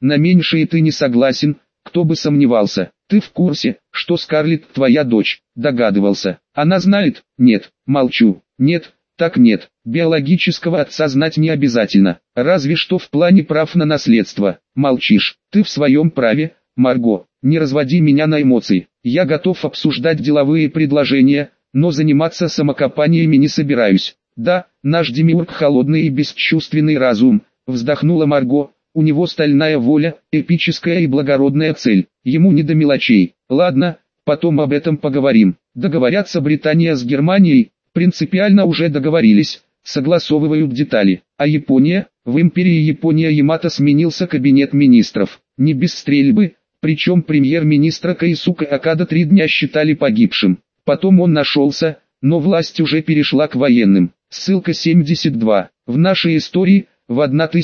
На меньшее ты не согласен, кто бы сомневался. Ты в курсе, что Скарлетт твоя дочь? Догадывался. Она знает? Нет. Молчу. Нет, так нет. Биологического отца знать не обязательно. Разве что в плане прав на наследство. Молчишь. Ты в своем праве, Марго. Не разводи меня на эмоции. Я готов обсуждать деловые предложения, но заниматься самокопаниями не собираюсь. Да, наш демиург холодный и бесчувственный разум, вздохнула Марго. У него стальная воля, эпическая и благородная цель. Ему не до мелочей. Ладно, потом об этом поговорим. Договорятся Британия с Германией, принципиально уже договорились, согласовывают детали. А Япония? В империи Япония Ямато сменился кабинет министров. Не без стрельбы, причем премьер-министра Каисука Окада 3 дня считали погибшим. Потом он нашелся, но власть уже перешла к военным. Ссылка 72. В нашей истории, в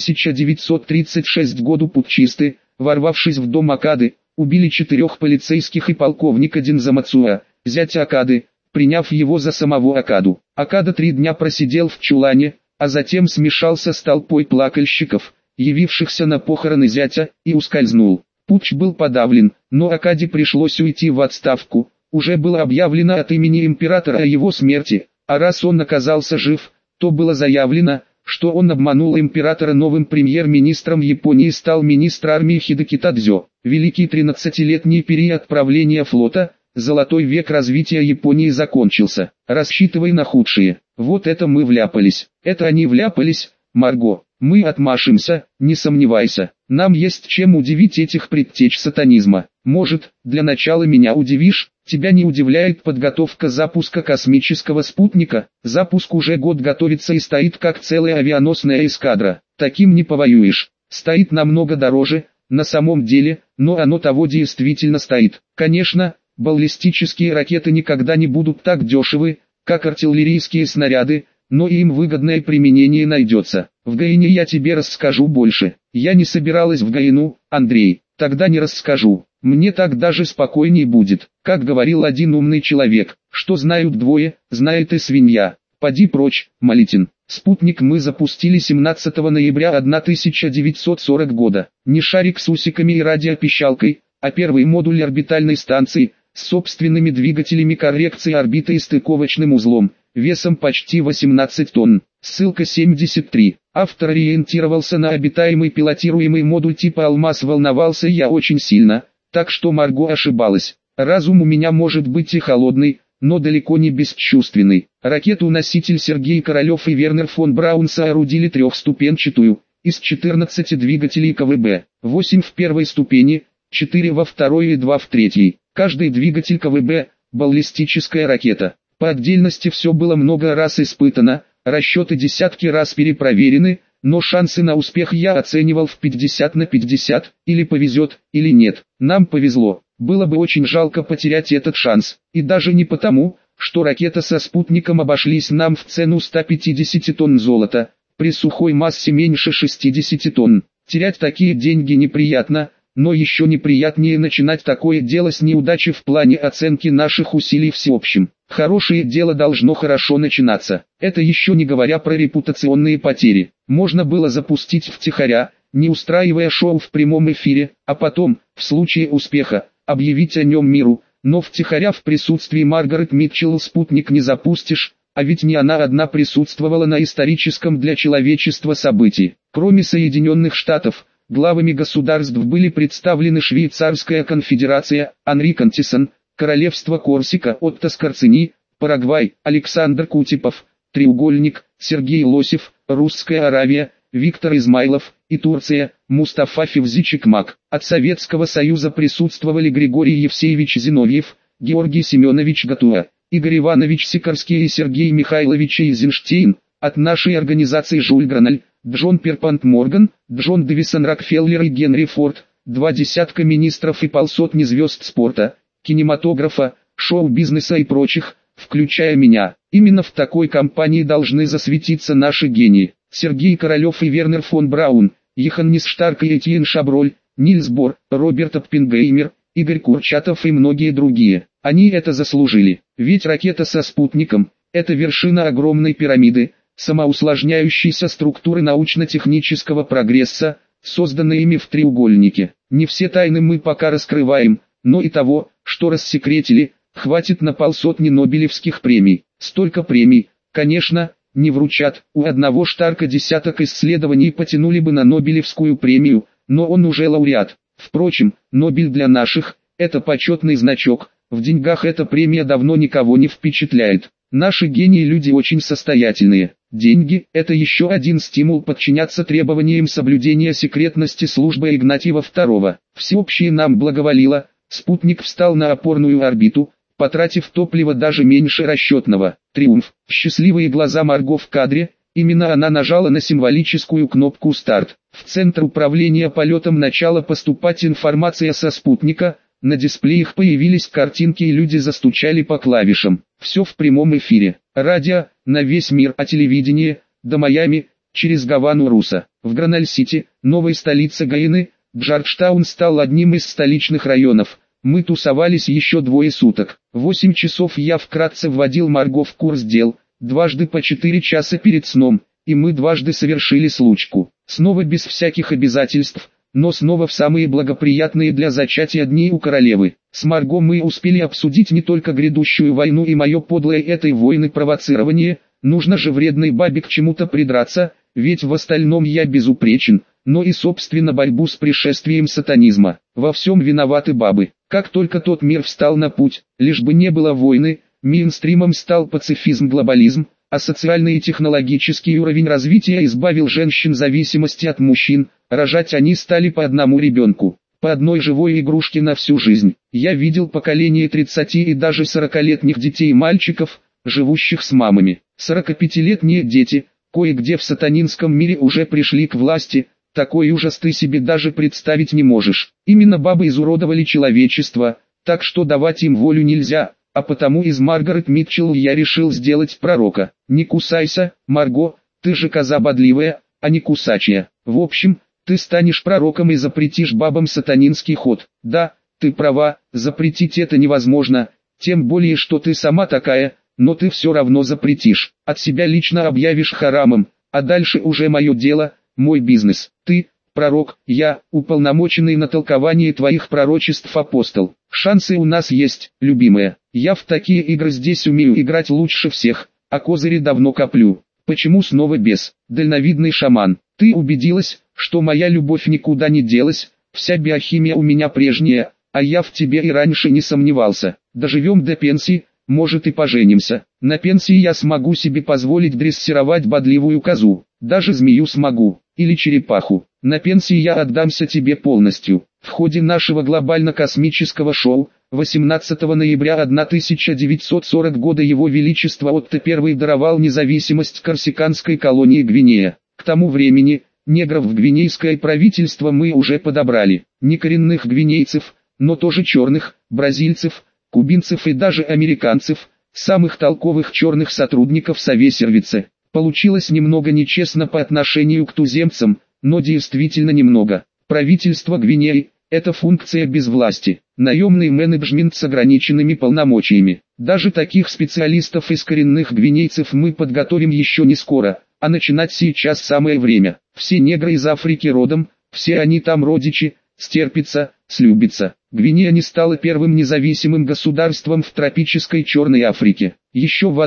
1936 году путчисты, ворвавшись в дом Окады, убили 4 полицейских и полковника Динзамацуа, зятя Окады, приняв его за самого Окаду. Окада 3 дня просидел в чулане, а затем смешался с толпой плакальщиков, явившихся на похороны зятя, и ускользнул. Путч был подавлен, но Окаде пришлось уйти в отставку. Уже было объявлено от имени императора о его смерти, а раз он оказался жив, то было заявлено, что он обманул императора. Новым премьер-министром Японии стал министр армии Хидеки Тадзё. Великий 13-летний период правления флота, золотой век развития Японии закончился. Рассчитывай на худшее. Вот это мы вляпались. Это они вляпались, Марго. Мы отмашемся, не сомневайся. Нам есть чем удивить этих предтеч сатанизма. Может, для начала меня удивишь? Тебя не удивляет подготовка запуска космического спутника? Запуск уже год готовится и стоит как целая авианосная эскадра. Таким не повоюешь. Стоит намного дороже, на самом деле, но оно того действительно стоит. Конечно, баллистические ракеты никогда не будут так дешевы, как артиллерийские снаряды, но и им выгодное применение найдется. В Гаине я тебе расскажу больше. Я не собиралась в Гаину, Андрей, тогда не расскажу. Мне так даже спокойней будет. Как говорил один умный человек, что знают двое, знает и свинья. Поди прочь, Малитин. Спутник мы запустили 17 ноября 1940 года. Не шарик с усиками и радиопищалкой, а первый модуль орбитальной станции, с собственными двигателями коррекции орбиты и стыковочным узлом, весом почти 18 тонн. Ссылка 73. Автор ориентировался на обитаемый пилотируемый модуль типа «Алмаз». Волновался я очень сильно, так что Марго ошибалась. Разум у меня может быть и холодный, но далеко не бесчувственный. Ракету-носитель Сергей Королев и Вернер фон Браун соорудили трехступенчатую, из 14 двигателей КВБ, 8 в первой ступени, 4 во второй и 2 в третьей. Каждый двигатель КВБ – баллистическая ракета. По отдельности все было много раз испытано, расчеты десятки раз перепроверены, но шансы на успех я оценивал в 50 на 50, или повезет, или нет. Нам повезло. Было бы очень жалко потерять этот шанс, и даже не потому, что ракета со спутником обошлись нам в цену 150 тонн золота, при сухой массе меньше 60 тонн. Терять такие деньги неприятно, но еще неприятнее начинать такое дело с неудачи в плане оценки наших усилий всеобщим. Хорошее дело должно хорошо начинаться. Это еще не говоря про репутационные потери. Можно было запустить втихаря, не устраивая шоу в прямом эфире, а потом, в случае успеха, объявить о нем миру, но втихаря в присутствии Маргарет Митчелл спутник не запустишь, а ведь не она одна присутствовала на историческом для человечества событии. Кроме Соединенных Штатов, главами государств были представлены Швейцарская конфедерация, Анри Кантисон, Королевство Корсика, Отто Скорцени, Парагвай, Александр Кутепов, Треугольник, Сергей Лосев, Русская Аравия, Виктор Измайлов и Турция, Мустафа Февзи Чекмак. От Советского Союза присутствовали Григорий Евсеевич Зиновьев, Георгий Семенович Гатуа, Игорь Иванович Сикорский и Сергей Михайлович Эйзенштейн. От нашей организации Жюль Граналь, Джон Перпант Морган, Джон Дэвисон Рокфеллер и Генри Форд, 20 министров и полсотни звезд спорта, кинематографа, шоу-бизнеса и прочих, включая меня. Именно в такой компании должны засветиться наши гении. Сергей Королев и Вернер фон Браун, Йоханнес Штарк и Этьен Шаброль, Нильс Бор, Роберт Оппенгеймер, Игорь Курчатов и многие другие. Они это заслужили. Ведь ракета со спутником – это вершина огромной пирамиды, самоусложняющейся структуры научно-технического прогресса, созданное ими в треугольнике. Не все тайны мы пока раскрываем, но и того, что рассекретили, хватит на 500 Нобелевских премий. Столько премий, конечно, не вручат. У одного Штарка десяток исследований потянули бы на Нобелевскую премию, но он уже лауреат. Впрочем, Нобель для наших – это почетный значок, в деньгах эта премия давно никого не впечатляет. Наши гении люди очень состоятельные. Деньги – это еще один стимул подчиняться требованиям соблюдения секретности службы Игнатьева II. Всеобщее нам благоволило, спутник встал на опорную орбиту, потратив топливо даже меньше расчетного. Триумф. Счастливые глаза Марго в кадре, именно она нажала на символическую кнопку «Старт». В центр управления полетом начала поступать информация со спутника, на дисплеях появились картинки и люди застучали по клавишам. Все в прямом эфире. Радио, на весь мир, а телевидение, до Майами, через Гавану Руса. В Граноль-Сити, новой столице Гайаны, Джорджтаун стал одним из столичных районов. Мы тусовались еще 2 суток. 8 часов я вкратце вводил Марго в курс дел, дважды по 4 часа перед сном, и мы дважды совершили случку. Снова без всяких обязательств, но снова в самые благоприятные для зачатия дни у королевы. С Марго мы успели обсудить не только грядущую войну и мое подлое этой войны провоцирование, нужно же вредной бабе к чему-то придраться, ведь в остальном я безупречен, но и собственно борьбу с пришествием сатанизма. Во всем виноваты бабы. Как только тот мир встал на путь, лишь бы не было войны, мейнстримом стал пацифизм-глобализм, а социальный и технологический уровень развития избавил женщин зависимости от мужчин, рожать они стали по одному ребенку, по одной живой игрушке на всю жизнь. Я видел поколение 30 и даже 40-летних детей и мальчиков, живущих с мамами. 45-летние дети, кое-где в сатанинском мире уже пришли к власти, такой ужас ты себе даже представить не можешь. Именно бабы изуродовали человечество, так что давать им волю нельзя. А потому из Маргарет Митчелл я решил сделать пророка. Не кусайся, Марго, ты же коза бодливая, а не кусачая. В общем, ты станешь пророком и запретишь бабам сатанинский ход. Да, ты права, запретить это невозможно, тем более что ты сама такая, но ты все равно запретишь. От себя лично объявишь харамом, а дальше уже мое дело, мой бизнес. Ты, пророк, я, уполномоченный на толкование твоих пророчеств апостол. Шансы у нас есть, любимая. Я в такие игры здесь умею играть лучше всех, а козыри давно коплю. Почему снова бес? Дальновидный шаман. Ты убедилась, что моя любовь никуда не делась, вся биохимия у меня прежняя, а я в тебе и раньше не сомневался. Доживем до пенсии, может и поженимся. На пенсии я смогу себе позволить дрессировать бодливую козу, даже змею смогу, или черепаху. На пенсии я отдамся тебе полностью. В ходе нашего глобально-космического шоу, 18 ноября 1940 года Его Величество Отто I даровал независимость корсиканской колонии Гвинея. К тому времени, негров в гвинейское правительство мы уже подобрали. Не коренных гвинейцев, но тоже черных, бразильцев, кубинцев и даже американцев, самых толковых черных сотрудников Совесервице. Получилось немного нечестно по отношению к туземцам, но действительно немного. Правительство Гвинеи – это функция без власти, наемный менеджмент с ограниченными полномочиями. Даже таких специалистов из коренных гвинейцев мы подготовим еще не скоро, а начинать сейчас самое время. Все негры из Африки родом, все они там родичи, стерпятся, слюбятся. Гвинея не стала первым независимым государством в тропической Черной Африке. Еще в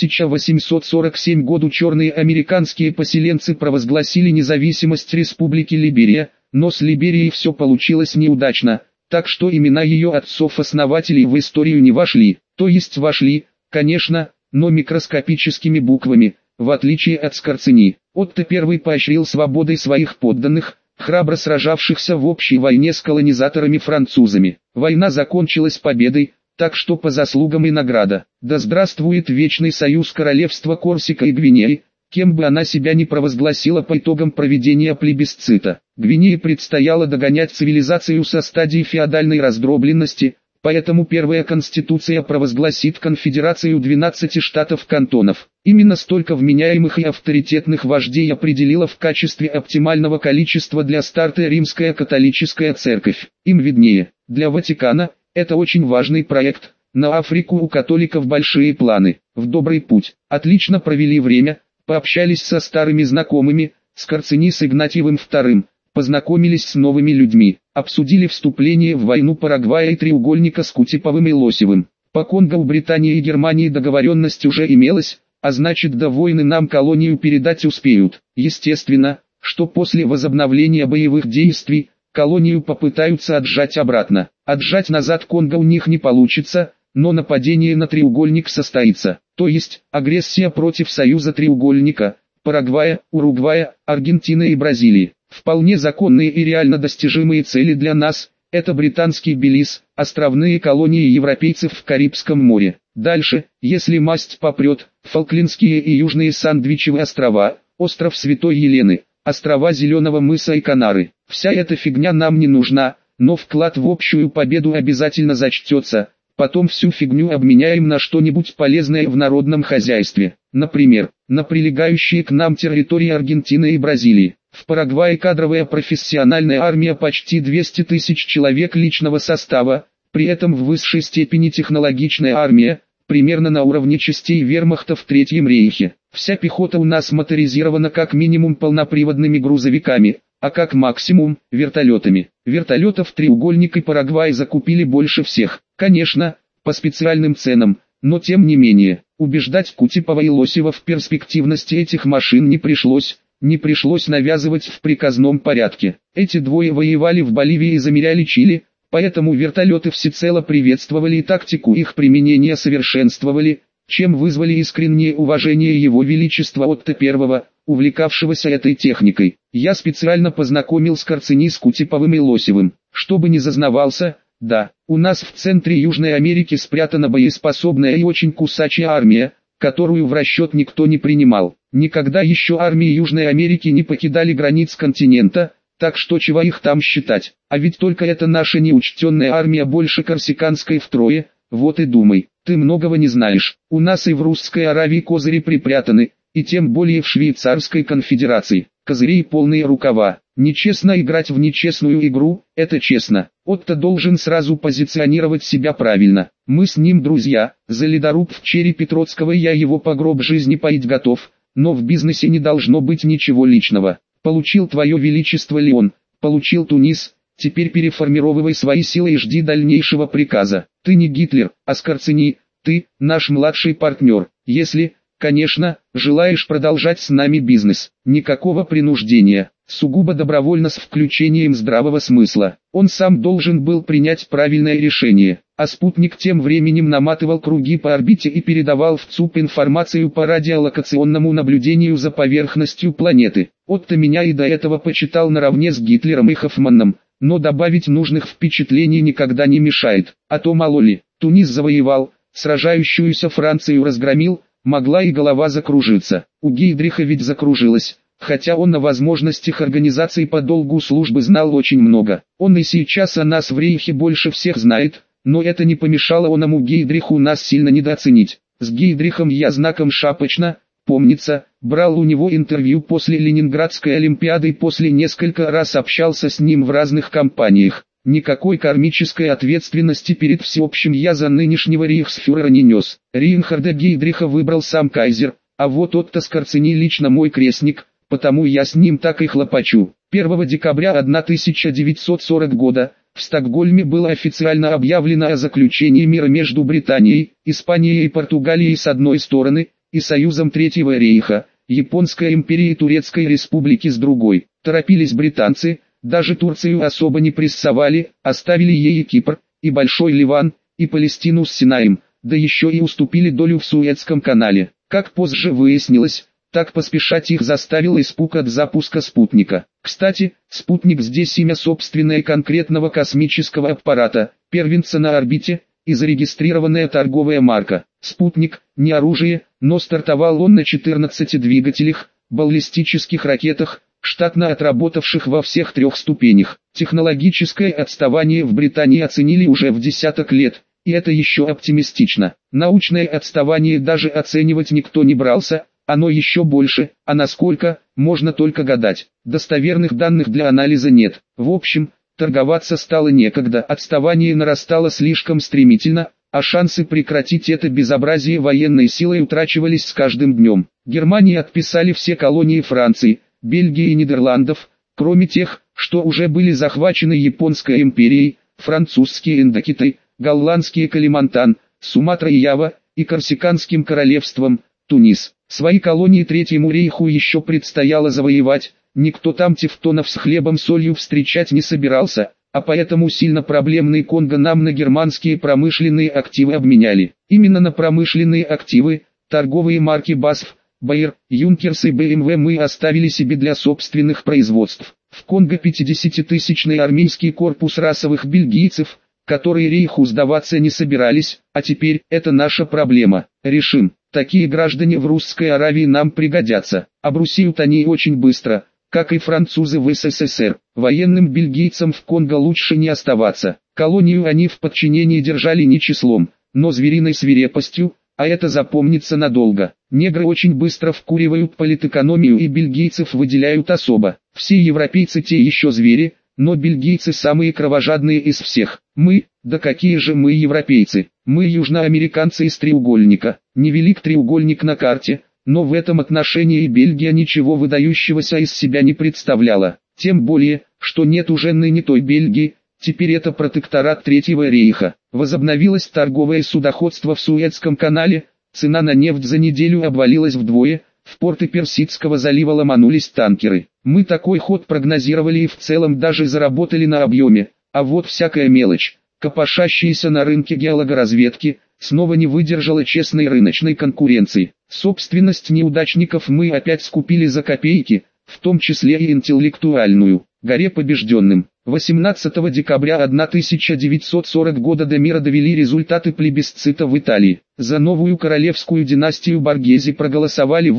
1847 году черные американские поселенцы провозгласили независимость Республики Либерия, но с Либерией все получилось неудачно, так что имена ее отцов-основателей в историю не вошли. То есть вошли, конечно, но микроскопическими буквами, в отличие от Скорцени. Отто I поощрил свободой своих подданных, храбро сражавшихся в общей войне с колонизаторами-французами. Война закончилась победой, так что по заслугам и награда. Да здравствует Вечный Союз Королевства Корсика и Гвинеи, кем бы она себя ни провозгласила по итогам проведения плебисцита. Гвинее предстояло догонять цивилизацию со стадии феодальной раздробленности, поэтому первая конституция провозгласит конфедерацию 12 штатов-кантонов. Именно столько вменяемых и авторитетных вождей определила в качестве оптимального количества для старта Римская католическая церковь. Им виднее. Для Ватикана это очень важный проект. На Африку у католиков большие планы. В добрый путь. Отлично провели время, пообщались со старыми знакомыми, Скорцени с Игнатьевым II, познакомились с новыми людьми, обсудили вступление в войну Парагвая и треугольника с Кутиповым и Лосевым. По Конго у Британии и Германии договоренность уже имелась, а значит до войны нам колонию передать успеют. Естественно, что после возобновления боевых действий, колонию попытаются отжать обратно. Отжать назад Конго у них не получится, но нападение на треугольник состоится. То есть, агрессия против союза треугольника, Парагвая, Уругвая, Аргентины и Бразилии. Вполне законные и реально достижимые цели для нас – это британский Белиз, островные колонии европейцев в Карибском море. Дальше, если масть попрет, Фолклендские и Южные Сандвичевые острова, остров Святой Елены, острова Зеленого мыса и Канары. Вся эта фигня нам не нужна, но вклад в общую победу обязательно зачтется. Потом всю фигню обменяем на что-нибудь полезное в народном хозяйстве. Например, на прилегающие к нам территории Аргентины и Бразилии. В Парагвае кадровая профессиональная армия почти 200 тысяч человек личного состава, при этом в высшей степени технологичная армия, примерно на уровне частей вермахта в Третьем рейхе. Вся пехота у нас моторизирована как минимум полноприводными грузовиками, а как максимум вертолетами. Вертолетов треугольник и Парагвай закупили больше всех. Конечно, по специальным ценам, но тем не менее, убеждать Кутипова и Лосева в перспективности этих машин не пришлось навязывать в приказном порядке. Эти двое воевали в Боливии и замеряли Чили, поэтому вертолеты всецело приветствовали и тактику их применения совершенствовали, чем вызвали искреннее уважение Его Величества Отто I, увлекавшегося этой техникой. Я специально познакомил Скорцени с Кутиповым и Лосевым, чтобы не зазнавался. Да, у нас в центре Южной Америки спрятана боеспособная и очень кусачая армия, которую в расчет никто не принимал. Никогда еще армии Южной Америки не покидали границ континента, так что чего их там считать. А ведь только эта наша неучтенная армия больше корсиканской втрое, вот и думай. Ты многого не знаешь. У нас и в Русской Аравии козыри припрятаны, и тем более в Швейцарской конфедерации. Козырей полные рукава. Нечестно играть в нечестную игру, это честно. Отто должен сразу позиционировать себя правильно. Мы с ним друзья, за ледоруб в черепе Троцкого я его по гроб жизни поить готов, но в бизнесе не должно быть ничего личного. Получил твое величество Леон, получил Тунис, теперь переформировывай свои силы и жди дальнейшего приказа. Ты не Гитлер, а Скорцени, ты наш младший партнер, если, конечно, желаешь продолжать с нами бизнес. Никакого принуждения, сугубо добровольно с включением здравого смысла. Он сам должен был принять правильное решение, а спутник тем временем наматывал круги по орбите и передавал в ЦУП информацию по радиолокационному наблюдению за поверхностью планеты. Отто меня и до этого почитал наравне с Гитлером и Хоффманом, но добавить нужных впечатлений никогда не мешает. А то мало ли, Тунис завоевал, сражающуюся Францию разгромил, могла и голова закружиться. У Гейдриха ведь закружилась, хотя он о возможностях организации по долгу службы знал очень много. Он и сейчас о нас в Рейхе больше всех знает, но это не помешало оному Гейдриху нас сильно недооценить. С Гейдрихом я знаком шапочно, помнится, брал у него интервью после Ленинградской Олимпиады и после несколько раз общался с ним в разных компаниях. Никакой кармической ответственности перед всеобщим я за нынешнего рейхсфюрера не нес. Рейнхарда Гейдриха выбрал сам кайзер, а вот Отто Скорцени лично мой крестник, потому я с ним так и хлопочу. 1 декабря 1940 года в Стокгольме было официально объявлено о заключении мира между Британией, Испанией и Португалией с одной стороны, и Союзом Третьего рейха, Японской империи и Турецкой республики с другой. Торопились британцы, даже Турцию особо не прессовали, оставили ей и Кипр, и Большой Ливан, и Палестину с Синаем, да еще и уступили долю в Суэцком канале. Как позже выяснилось, так поспешать их заставил испуг от запуска спутника. Кстати, спутник здесь имя собственное конкретного космического аппарата, первенца на орбите, и зарегистрированная торговая марка. Спутник, не оружие, но стартовал он на 14 двигателях, баллистических ракетах, штатно отработавших во всех трех ступенях. Технологическое отставание в Британии оценили уже в десяток лет, и это еще оптимистично. Научное отставание даже оценивать никто не брался, оно еще больше, а насколько, можно только гадать. Достоверных данных для анализа нет. В общем, торговаться стало некогда, отставание нарастало слишком стремительно, а шансы прекратить это безобразие военной силой утрачивались с каждым днем. Германии отписали все колонии Франции, Бельгии и Нидерландов, кроме тех, что уже были захвачены Японской империей, французские Индокитай, голландские Калимантан, Суматра и Ява, и Корсиканским королевством, Тунис. Свои колонии Третьему рейху еще предстояло завоевать, никто там тевтонов с хлебом солью встречать не собирался, а поэтому сильно проблемный Конго нам на германские промышленные активы обменяли. Именно на промышленные активы, торговые марки BASF, Bayer, Юнкерс и BMW мы оставили себе для собственных производств. В Конго 50-тысячный армейский корпус расовых бельгийцев, которые рейху сдаваться не собирались, а теперь это наша проблема. Решим. Такие граждане в Русской Аравии нам пригодятся. Обрусеют они очень быстро, как и французы в СССР. Военным бельгийцам в Конго лучше не оставаться. Колонию они в подчинении держали не числом, но звериной свирепостью, а это запомнится надолго. Негры очень быстро вкуривают политэкономию и бельгийцев выделяют особо. Все европейцы те еще звери, но бельгийцы самые кровожадные из всех. Мы, да какие же мы европейцы, мы южноамериканцы из треугольника. Невелик треугольник на карте, но в этом отношении Бельгия ничего выдающегося из себя не представляла. Тем более, что нет уже ныне той Бельгии, теперь это протекторат Третьего рейха. Возобновилось торговое судоходство в Суэцком канале, цена на нефть за неделю обвалилась вдвое, в порты Персидского залива ломанулись танкеры. Мы такой ход прогнозировали и в целом даже заработали на объеме, а вот всякая мелочь, копошащаяся на рынке геологоразведки, снова не выдержала честной рыночной конкуренции. Собственность неудачников мы опять скупили за копейки, в том числе и интеллектуальную. Горе побежденным. 18 декабря 1940 года до мира довели результаты плебисцита в Италии. За новую королевскую династию Боргезе проголосовали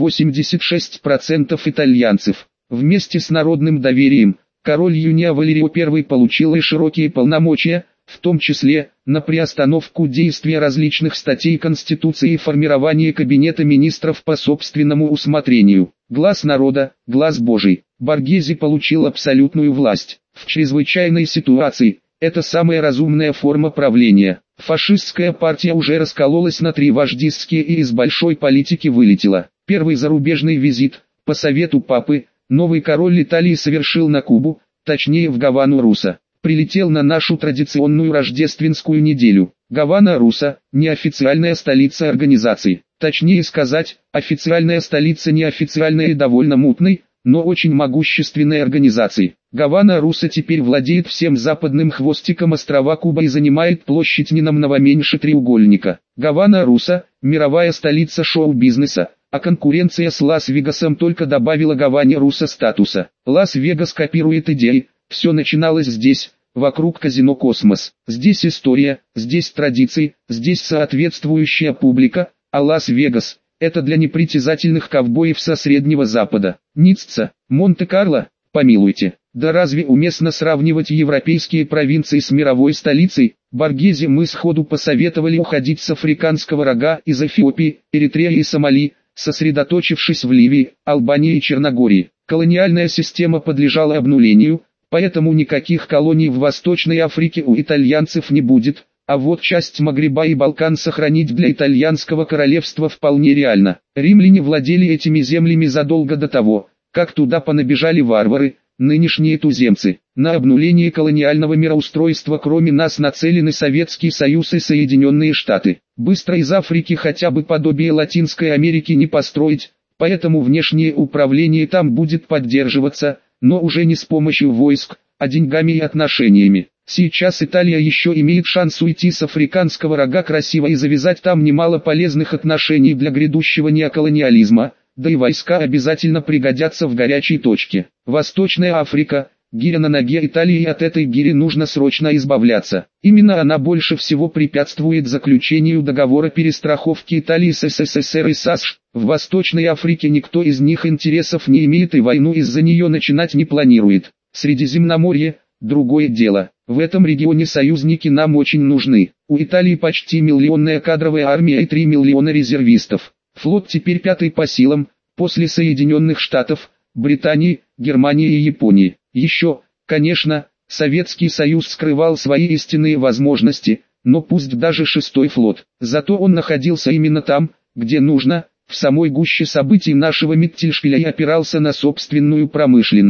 86% итальянцев. Вместе с народным доверием, король Юниа Валерио I получил и широкие полномочия, в том числе, на приостановку действия различных статей Конституции и формирование кабинета министров по собственному усмотрению. Глаз народа, глаз Божий. Боргезе получил абсолютную власть. В чрезвычайной ситуации, это самая разумная форма правления. Фашистская партия уже раскололась на три вождистские и из большой политики вылетела. Первый зарубежный визит, по совету папы, новый король Италии совершил на Кубу, точнее в Гавану-Руса. Прилетел на нашу традиционную рождественскую неделю. Гавана-Руса – неофициальная столица организации. Точнее сказать, официальная столица неофициальной и довольно мутной, но очень могущественной организации. Гавана-Руса теперь владеет всем западным хвостиком острова Куба и занимает площадь не намного меньше треугольника. Гавана-Руса – мировая столица шоу-бизнеса, а конкуренция с Лас-Вегасом только добавила Гаване-Руса статуса. Лас-Вегас копирует идеи. Все начиналось здесь, вокруг казино «Космос». Здесь история, здесь традиции, здесь соответствующая публика, а Лас-Вегас – это для непритязательных ковбоев со Среднего Запада. Ницца, Монте-Карло, помилуйте. Да разве уместно сравнивать европейские провинции с мировой столицей? Боргезе мы сходу посоветовали уходить с Африканского рога из Эфиопии, Эритреи и Сомали, сосредоточившись в Ливии, Албании и Черногории. Колониальная система подлежала обнулению, поэтому никаких колоний в Восточной Африке у итальянцев не будет, а вот часть Магриба и Балкан сохранить для итальянского королевства вполне реально. Римляне владели этими землями задолго до того, как туда понабежали варвары, нынешние туземцы. На обнуление колониального мироустройства кроме нас нацелены Советский Союз и Соединенные Штаты. Быстро из Африки хотя бы подобие Латинской Америки не построить, поэтому внешнее управление там будет поддерживаться, но уже не с помощью войск, а деньгами и отношениями. Сейчас Италия еще имеет шанс уйти с Африканского рога красиво и завязать там немало полезных отношений для грядущего неоколониализма, да и войска обязательно пригодятся в горячей точке. Восточная Африка, гиря на ноге Италии, и от этой гири нужно срочно избавляться. Именно она больше всего препятствует заключению договора перестраховки Италии с СССР и САСШ. В Восточной Африке никто из них интересов не имеет и войну из-за нее начинать не планирует. Средиземноморье – другое дело. В этом регионе союзники нам очень нужны. У Италии почти миллионная кадровая армия и 3 миллиона резервистов. Флот теперь пятый по силам, после Соединенных Штатов, Британии, Германии и Японии. Еще, конечно, Советский Союз скрывал свои истинные возможности, но пусть даже шестой флот. Зато он находился именно там, где нужно, в самой гуще событий нашего Миттельшпиля, и опирался на собственную промышленность.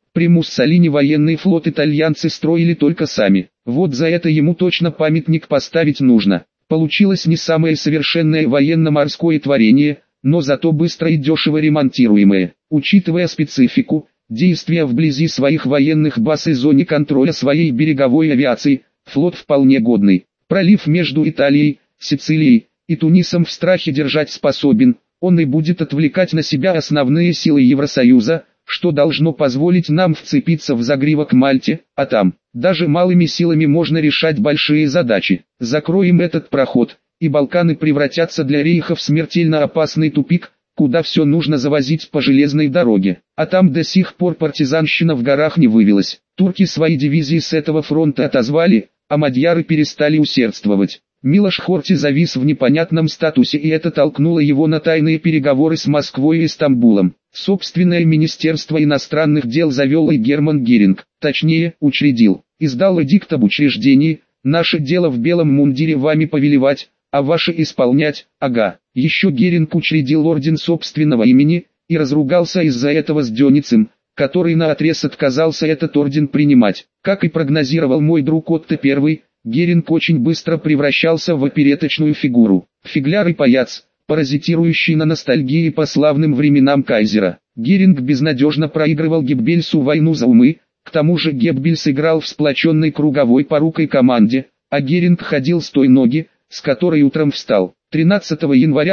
При Муссолини военный флот итальянцы строили только сами. Вот за это ему точно памятник поставить нужно. Получилось не самое совершенное военно-морское творение, но зато быстро и дешево ремонтируемое. Учитывая специфику, действия вблизи своих военных баз и зоне контроля своей береговой авиации, флот вполне годный. Пролив между Италией, Сицилией и Тунисом в страхе держать способен, он и будет отвлекать на себя основные силы Евросоюза, что должно позволить нам вцепиться в загривок Мальте, а там, даже малыми силами можно решать большие задачи. Закроем этот проход, и Балканы превратятся для рейха в смертельно опасный тупик, куда все нужно завозить по железной дороге. А там до сих пор партизанщина в горах не вывелась. Турки свои дивизии с этого фронта отозвали, а мадьяры перестали усердствовать. Милош Хорти завис в непонятном статусе, и это толкнуло его на тайные переговоры с Москвой и Стамбулом. Собственное Министерство иностранных дел завел и Герман Геринг, точнее, учредил. Издал эдикт об учреждении: «Наше дело в белом мундире вами повелевать, а ваше исполнять». Ага. Еще Геринг учредил орден собственного имени, и разругался из-за этого с Дёницем, который наотрез отказался этот орден принимать. Как и прогнозировал мой друг Отто I, Геринг очень быстро превращался в опереточную фигуру. Фигляр и паяц, паразитирующий на ностальгии по славным временам кайзера. Геринг безнадежно проигрывал Геббельсу войну за умы, к тому же Геббельс играл в сплоченной круговой порукой команде, а Геринг ходил с той ноги, с которой утром встал. 13 января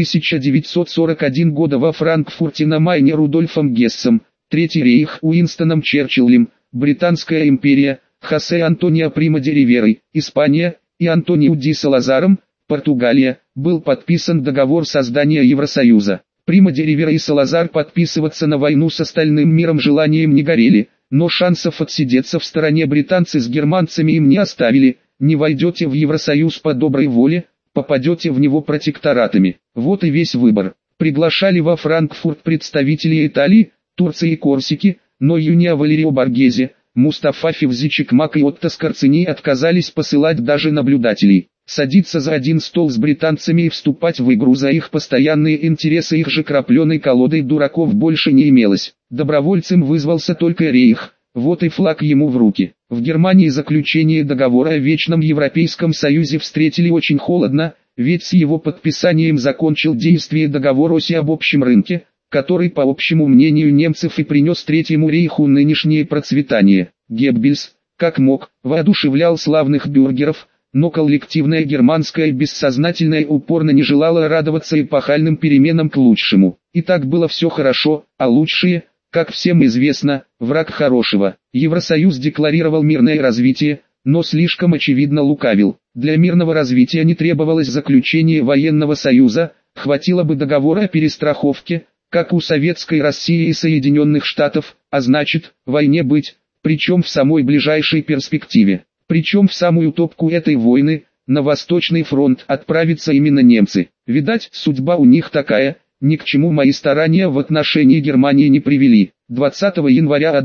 1941 года во Франкфурте на Майне Рудольфом Гессом, Третий рейх Уинстоном Черчиллем, Британская империя, Хосе Антонио Прима де Риверой, Испания, и Антонио ди Салазаром, Португалия, был подписан договор создания Евросоюза. Прима де Ривера и Салазар подписываться на войну с остальным миром желанием не горели, но шансов отсидеться в стороне британцы с германцами им не оставили. Не войдете в Евросоюз по доброй воле, попадете в него протекторатами. Вот и весь выбор. Приглашали во Франкфурт представителей Италии, Турции и Корсики, но Юнио Валерио Боргезе, Мустафа Февзи Чекмак и Отто Скорцени отказались посылать даже наблюдателей. Садиться за один стол с британцами и вступать в игру за их постоянные интересы их же крапленой колодой дураков больше не имелось. Добровольцем вызвался только рейх, вот и флаг ему в руки. В Германии заключение договора о Вечном Европейском Союзе встретили очень холодно, ведь с его подписанием закончил действие договор оси об общем рынке, который, по общему мнению немцев, и принес Третьему рейху нынешнее процветание. Геббельс, как мог, воодушевлял славных бюргеров, но коллективная германская бессознательная упорно не желала радоваться эпохальным переменам к лучшему. И так было все хорошо, а лучшее, как всем известно, враг хорошего. Евросоюз декларировал мирное развитие, но слишком очевидно лукавил. Для мирного развития не требовалось заключение военного союза, хватило бы договора о перестраховке, как у Советской России и Соединенных Штатов, а значит, войне быть, причем в самой ближайшей перспективе. Причем в самую топку этой войны, на Восточный фронт, отправятся именно немцы. Видать, судьба у них такая, ни к чему мои старания в отношении Германии не привели. 20 января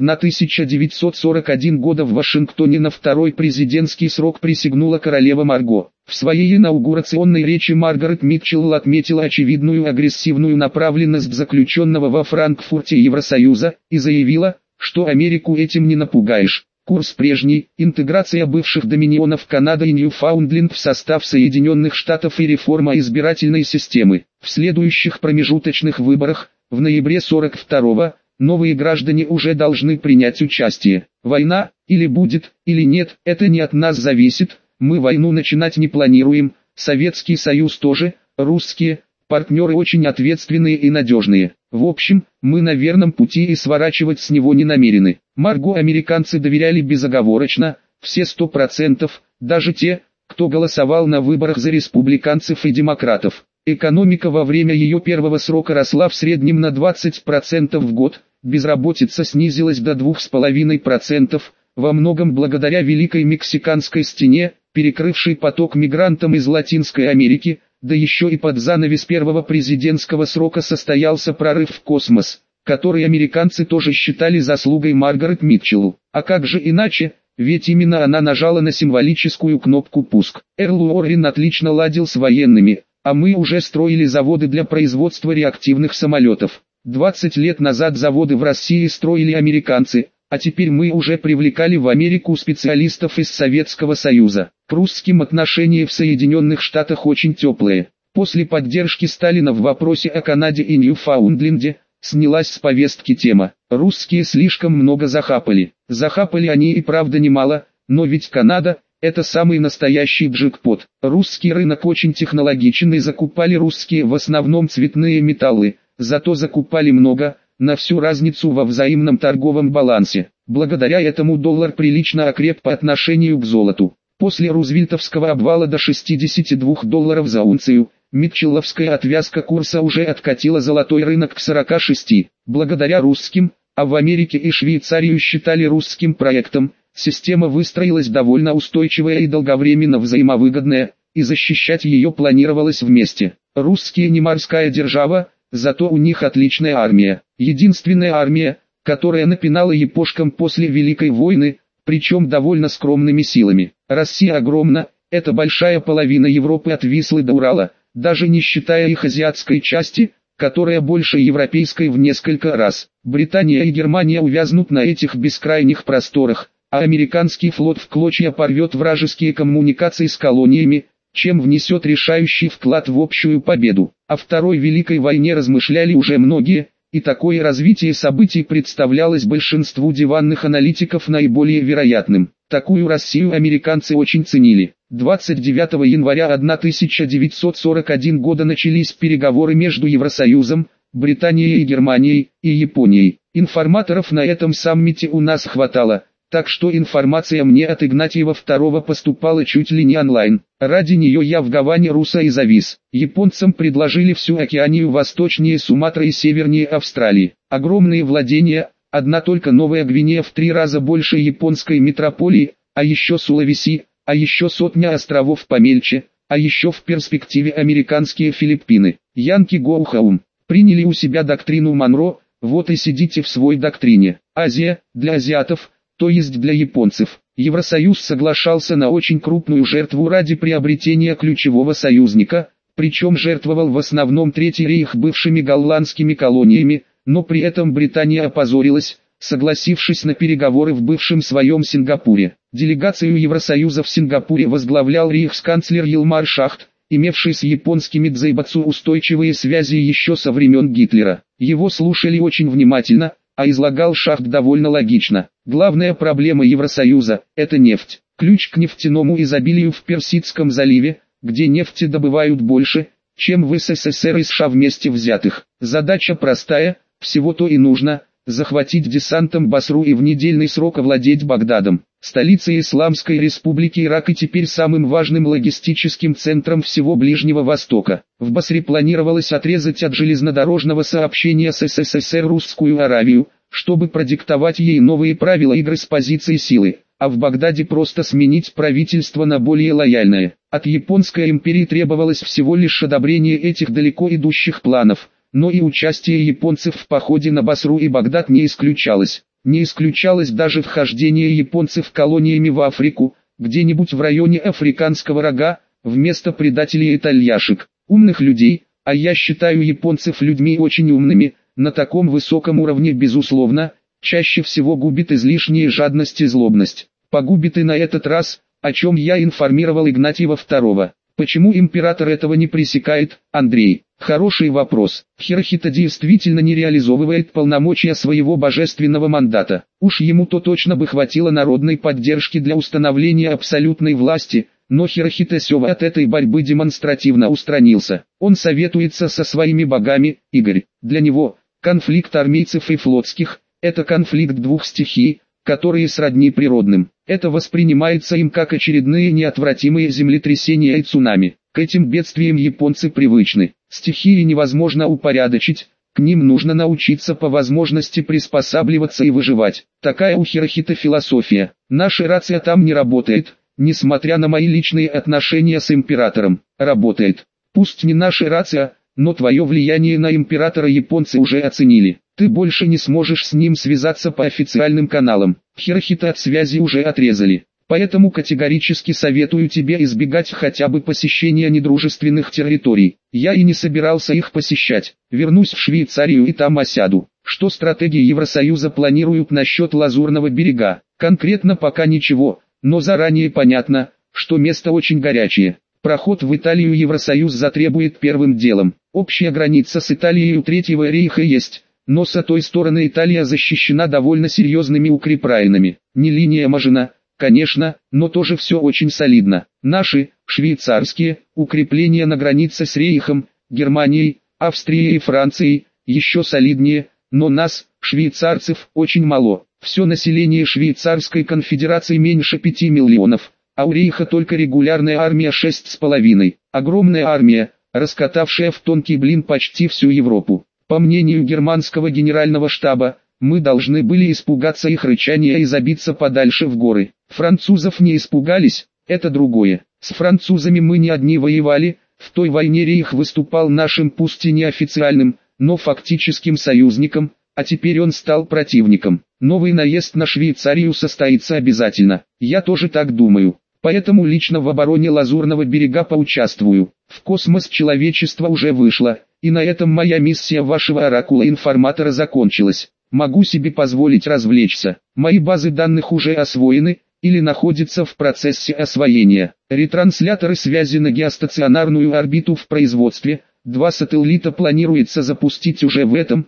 1941 года в Вашингтоне на второй президентский срок присягнула королева Марго. В своей инаугурационной речи Маргарет Митчелл отметила очевидную агрессивную направленность заключенного во Франкфурте Евросоюза и заявила, что Америку этим не напугаешь. Курс прежний, интеграция бывших доминионов Канады и Ньюфаундленд в состав Соединенных Штатов и реформа избирательной системы. В следующих промежуточных выборах, в ноябре 42-го, новые граждане уже должны принять участие. Война, или будет, или нет, это не от нас зависит, мы войну начинать не планируем, Советский Союз тоже, русские, партнеры очень ответственные и надежные. В общем, мы на верном пути и сворачивать с него не намерены. Марго американцы доверяли безоговорочно, все 100%, даже те, кто голосовал на выборах за республиканцев и демократов. Экономика во время ее первого срока росла в среднем на 20% в год, безработица снизилась до 2,5%, во многом благодаря Великой Мексиканской стене, перекрывшей поток мигрантам из Латинской Америки, да еще и под занавес первого президентского срока состоялся прорыв в космос, который американцы тоже считали заслугой Маргарет Митчелл. А как же иначе, ведь именно она нажала на символическую кнопку «Пуск». Эрл Уоррен отлично ладил с военными, а мы уже строили заводы для производства реактивных самолетов. 20 лет назад заводы в России строили американцы, А теперь мы уже привлекали в Америку специалистов из Советского Союза. К русским отношения в Соединенных Штатах очень теплые. После поддержки Сталина в вопросе о Канаде и Ньюфаундленде, снялась с повестки тема «Русские слишком много захапали». Захапали они и правда немало, но ведь Канада – это самый настоящий джекпот. Русский рынок очень технологичен и закупали русские в основном цветные металлы, зато закупали много, на всю разницу во взаимном торговом балансе. Благодаря этому доллар прилично окреп по отношению к золоту. После рузвельтовского обвала до $62 за унцию, митчелловская отвязка курса уже откатила золотой рынок к 46. Благодаря русским, а в Америке и Швейцарию считали русским проектом, система выстроилась довольно устойчивая и долговременно взаимовыгодная, и защищать ее планировалось вместе. Русские не морская держава, зато у них отличная армия. Единственная армия, которая напинала япошкам после Великой войны, причем довольно скромными силами. Россия огромна, это большая половина Европы от Вислы до Урала, даже не считая их азиатской части, которая больше европейской в несколько раз. Британия и Германия увязнут на этих бескрайних просторах, а американский флот в клочья порвет вражеские коммуникации с колониями, чем внесет решающий вклад в общую победу. О Второй Великой войне размышляли уже многие, и такое развитие событий представлялось большинству диванных аналитиков наиболее вероятным. Такую Россию американцы очень ценили. 29 января 1941 года начались переговоры между Евросоюзом, Британией и Германией, и Японией. Информаторов на этом саммите у нас хватало, так что информация мне от Игнатьева II поступала чуть ли не онлайн. Ради нее я в Гаване руса и завис. Японцам предложили всю Океанию восточнее Суматры и севернее Австралии. Огромные владения, одна только Новая Гвинея в 3 раза больше японской метрополии, а еще Сулавеси, а еще сотня островов помельче, а еще в перспективе американские Филиппины. Янки go home. Приняли у себя доктрину Монро, вот и сидите в своей доктрине. Азия, для азиатов, то есть для японцев. Евросоюз соглашался на очень крупную жертву ради приобретения ключевого союзника, причем жертвовал в основном Третий рейх бывшими голландскими колониями, но при этом Британия опозорилась, согласившись на переговоры в бывшем своем Сингапуре. Делегацию Евросоюза в Сингапуре возглавлял рейхсканцлер Йилмар Шахт, имевший с японскими дзэйбацу устойчивые связи еще со времен Гитлера. Его слушали очень внимательно, а излагал Шахт довольно логично. Главная проблема Евросоюза – это нефть. Ключ к нефтяному изобилию в Персидском заливе, где нефти добывают больше, чем в СССР и США вместе взятых. Задача простая, всего-то и нужно – захватить десантом Басру и в недельный срок овладеть Багдадом. Столица Исламской Республики Ирак и теперь самым важным логистическим центром всего Ближнего Востока. В Басре планировалось отрезать от железнодорожного сообщения с СССР Русскую Аравию, чтобы продиктовать ей новые правила игры с позиции силы, а в Багдаде просто сменить правительство на более лояльное. От Японской империи требовалось всего лишь одобрение этих далеко идущих планов, но и участие японцев в походе на Басру и Багдад не исключалось. Не исключалось даже вхождение японцев колониями в Африку, где-нибудь в районе Африканского рога, вместо предателей и тальяшек. Умных людей, а я считаю японцев людьми очень умными, на таком высоком уровне безусловно, чаще всего губит излишняя жадность и злобность. Погубит и на этот раз, о чем я информировал Игнатьева II. Почему император этого не пресекает, Андрей? Хороший вопрос. Хирохита действительно не реализовывает полномочия своего божественного мандата. Уж ему-то точно бы хватило народной поддержки для установления абсолютной власти, но Хирохита Сёва от этой борьбы демонстративно устранился. Он советуется со своими богами, Игорь. Для него, конфликт армейцев и флотских – это конфликт двух стихий, которые сродни природным. Это воспринимается им как очередные неотвратимые землетрясения и цунами. К этим бедствиям японцы привычны. Стихии невозможно упорядочить, к ним нужно научиться по возможности приспосабливаться и выживать. Такая у Хирохита философия. Наша рация там не работает, несмотря на мои личные отношения с императором. Работает. Пусть не наша рация, но твое влияние на императора японцы уже оценили. Ты больше не сможешь с ним связаться по официальным каналам. Хирохита от связи уже отрезали. Поэтому категорически советую тебе избегать хотя бы посещения недружественных территорий. Я и не собирался их посещать. Вернусь в Швейцарию и там осяду. Что стратегии Евросоюза планируют насчет Лазурного берега? Конкретно пока ничего, но заранее понятно, что место очень горячее. Проход в Италию Евросоюз затребует первым делом. Общая граница с Италией у Третьего рейха есть, но с той стороны Италия защищена довольно серьезными укрепрайнами. Не линия Мажино, конечно, но тоже все очень солидно. Наши, швейцарские, укрепления на границе с Рейхом, Германией, Австрией и Францией, еще солиднее, но нас, швейцарцев, очень мало. Все население Швейцарской конфедерации меньше 5 миллионов, а у Рейха только регулярная армия 6,5. Огромная армия, раскатавшая в тонкий блин почти всю Европу. По мнению германского генерального штаба, мы должны были испугаться их рычания и забиться подальше в горы. Французов не испугались, это другое. С французами мы не одни воевали, в той войне Рейх выступал нашим пусть и неофициальным, но фактическим союзником, а теперь он стал противником. Новый наезд на Швейцарию состоится обязательно, я тоже так думаю. Поэтому лично в обороне Лазурного берега поучаствую. В космос человечество уже вышло, и на этом моя миссия вашего оракула-информатора закончилась. Могу себе позволить развлечься. Мои базы данных уже освоены, или находятся в процессе освоения. Ретрансляторы связи на геостационарную орбиту в производстве. 2 сателлита планируется запустить уже в этом,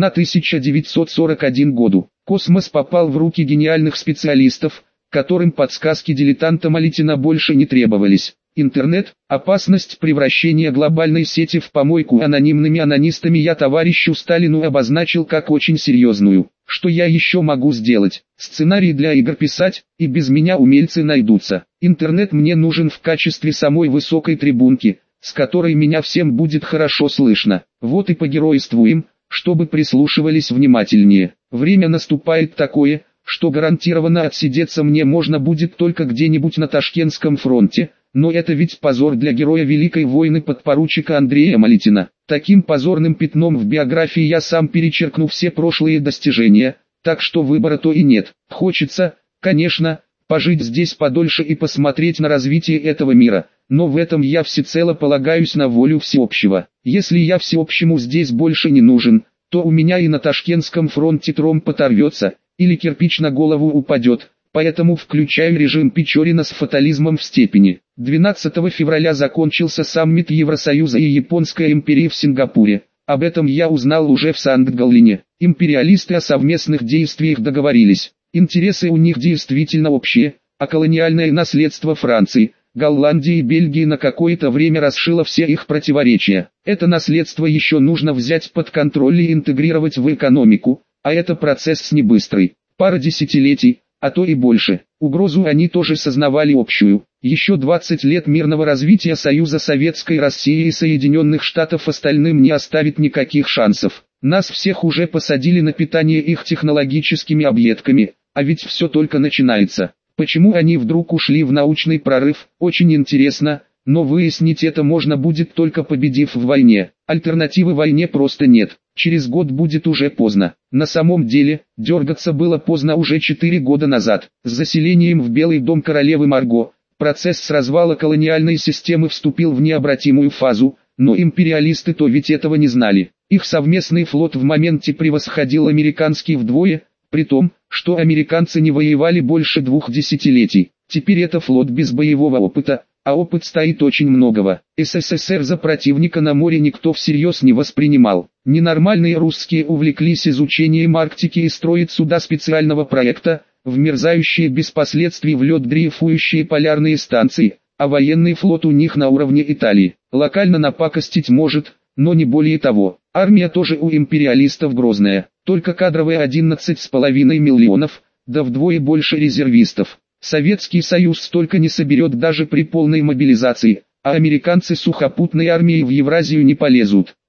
1941 году. Космос попал в руки гениальных специалистов, которым подсказки дилетанта Малитина больше не требовались. Интернет, опасность превращения глобальной сети в помойку анонимными анонистами я товарищу Сталину обозначил как очень серьезную. Что я еще могу сделать? Сценарий для игр писать, и без меня умельцы найдутся. Интернет мне нужен в качестве самой высокой трибунки, с которой меня всем будет хорошо слышно. Вот и погеройствуем, чтобы прислушивались внимательнее. Время наступает такое, что гарантированно отсидеться мне можно будет только где-нибудь на Ташкентском фронте, но это ведь позор для героя Великой войны подпоручика Андрея Малитина. Таким позорным пятном в биографии я сам перечеркну все прошлые достижения, так что выбора-то и нет. Хочется, конечно, пожить здесь подольше и посмотреть на развитие этого мира, но в этом я всецело полагаюсь на волю всеобщего. Если я всеобщему здесь больше не нужен, то у меня и на Ташкентском фронте тромб оторвется, или кирпич на голову упадет, поэтому включаю режим Печорина с фатализмом в степени. 12 февраля закончился саммит Евросоюза и Японской империи в Сингапуре. Об этом я узнал уже в Санкт-Галлене. Империалисты о совместных действиях договорились. Интересы у них действительно общие, а колониальное наследство Франции, Голландии и Бельгии на какое-то время расшило все их противоречия. Это наследство еще нужно взять под контроль и интегрировать в экономику, а это процесс не быстрый. Пара десятилетий, а то и больше. Угрозу они тоже сознавали общую. Еще 20 лет мирного развития Союза Советской России и Соединенных Штатов остальным не оставит никаких шансов. Нас всех уже посадили на питание их технологическими объедками, а ведь все только начинается. Почему они вдруг ушли в научный прорыв, очень интересно, но выяснить это можно будет только победив в войне. Альтернативы войне просто нет. Через год будет уже поздно. На самом деле, дергаться было поздно уже 4 года назад. С заселением в Белый дом королевы Марго, процесс развала колониальной системы вступил в необратимую фазу, но империалисты то ведь этого не знали. Их совместный флот в моменте превосходил американский вдвое, при том, что американцы не воевали больше 2 десятилетий. Теперь это флот без боевого опыта, а опыт стоит очень многого. СССР за противника на море никто всерьез не воспринимал. Ненормальные русские увлеклись изучением Арктики и строят суда специального проекта, вмерзающие без последствий в лед дрейфующие полярные станции, а военный флот у них на уровне Италии. Локально напакостить может, но не более того. Армия тоже у империалистов грозная, только кадровые 11,5 миллионов, да вдвое больше резервистов. Советский Союз столько не соберет даже при полной мобилизации, а американцы сухопутной армией в Евразию не полезут.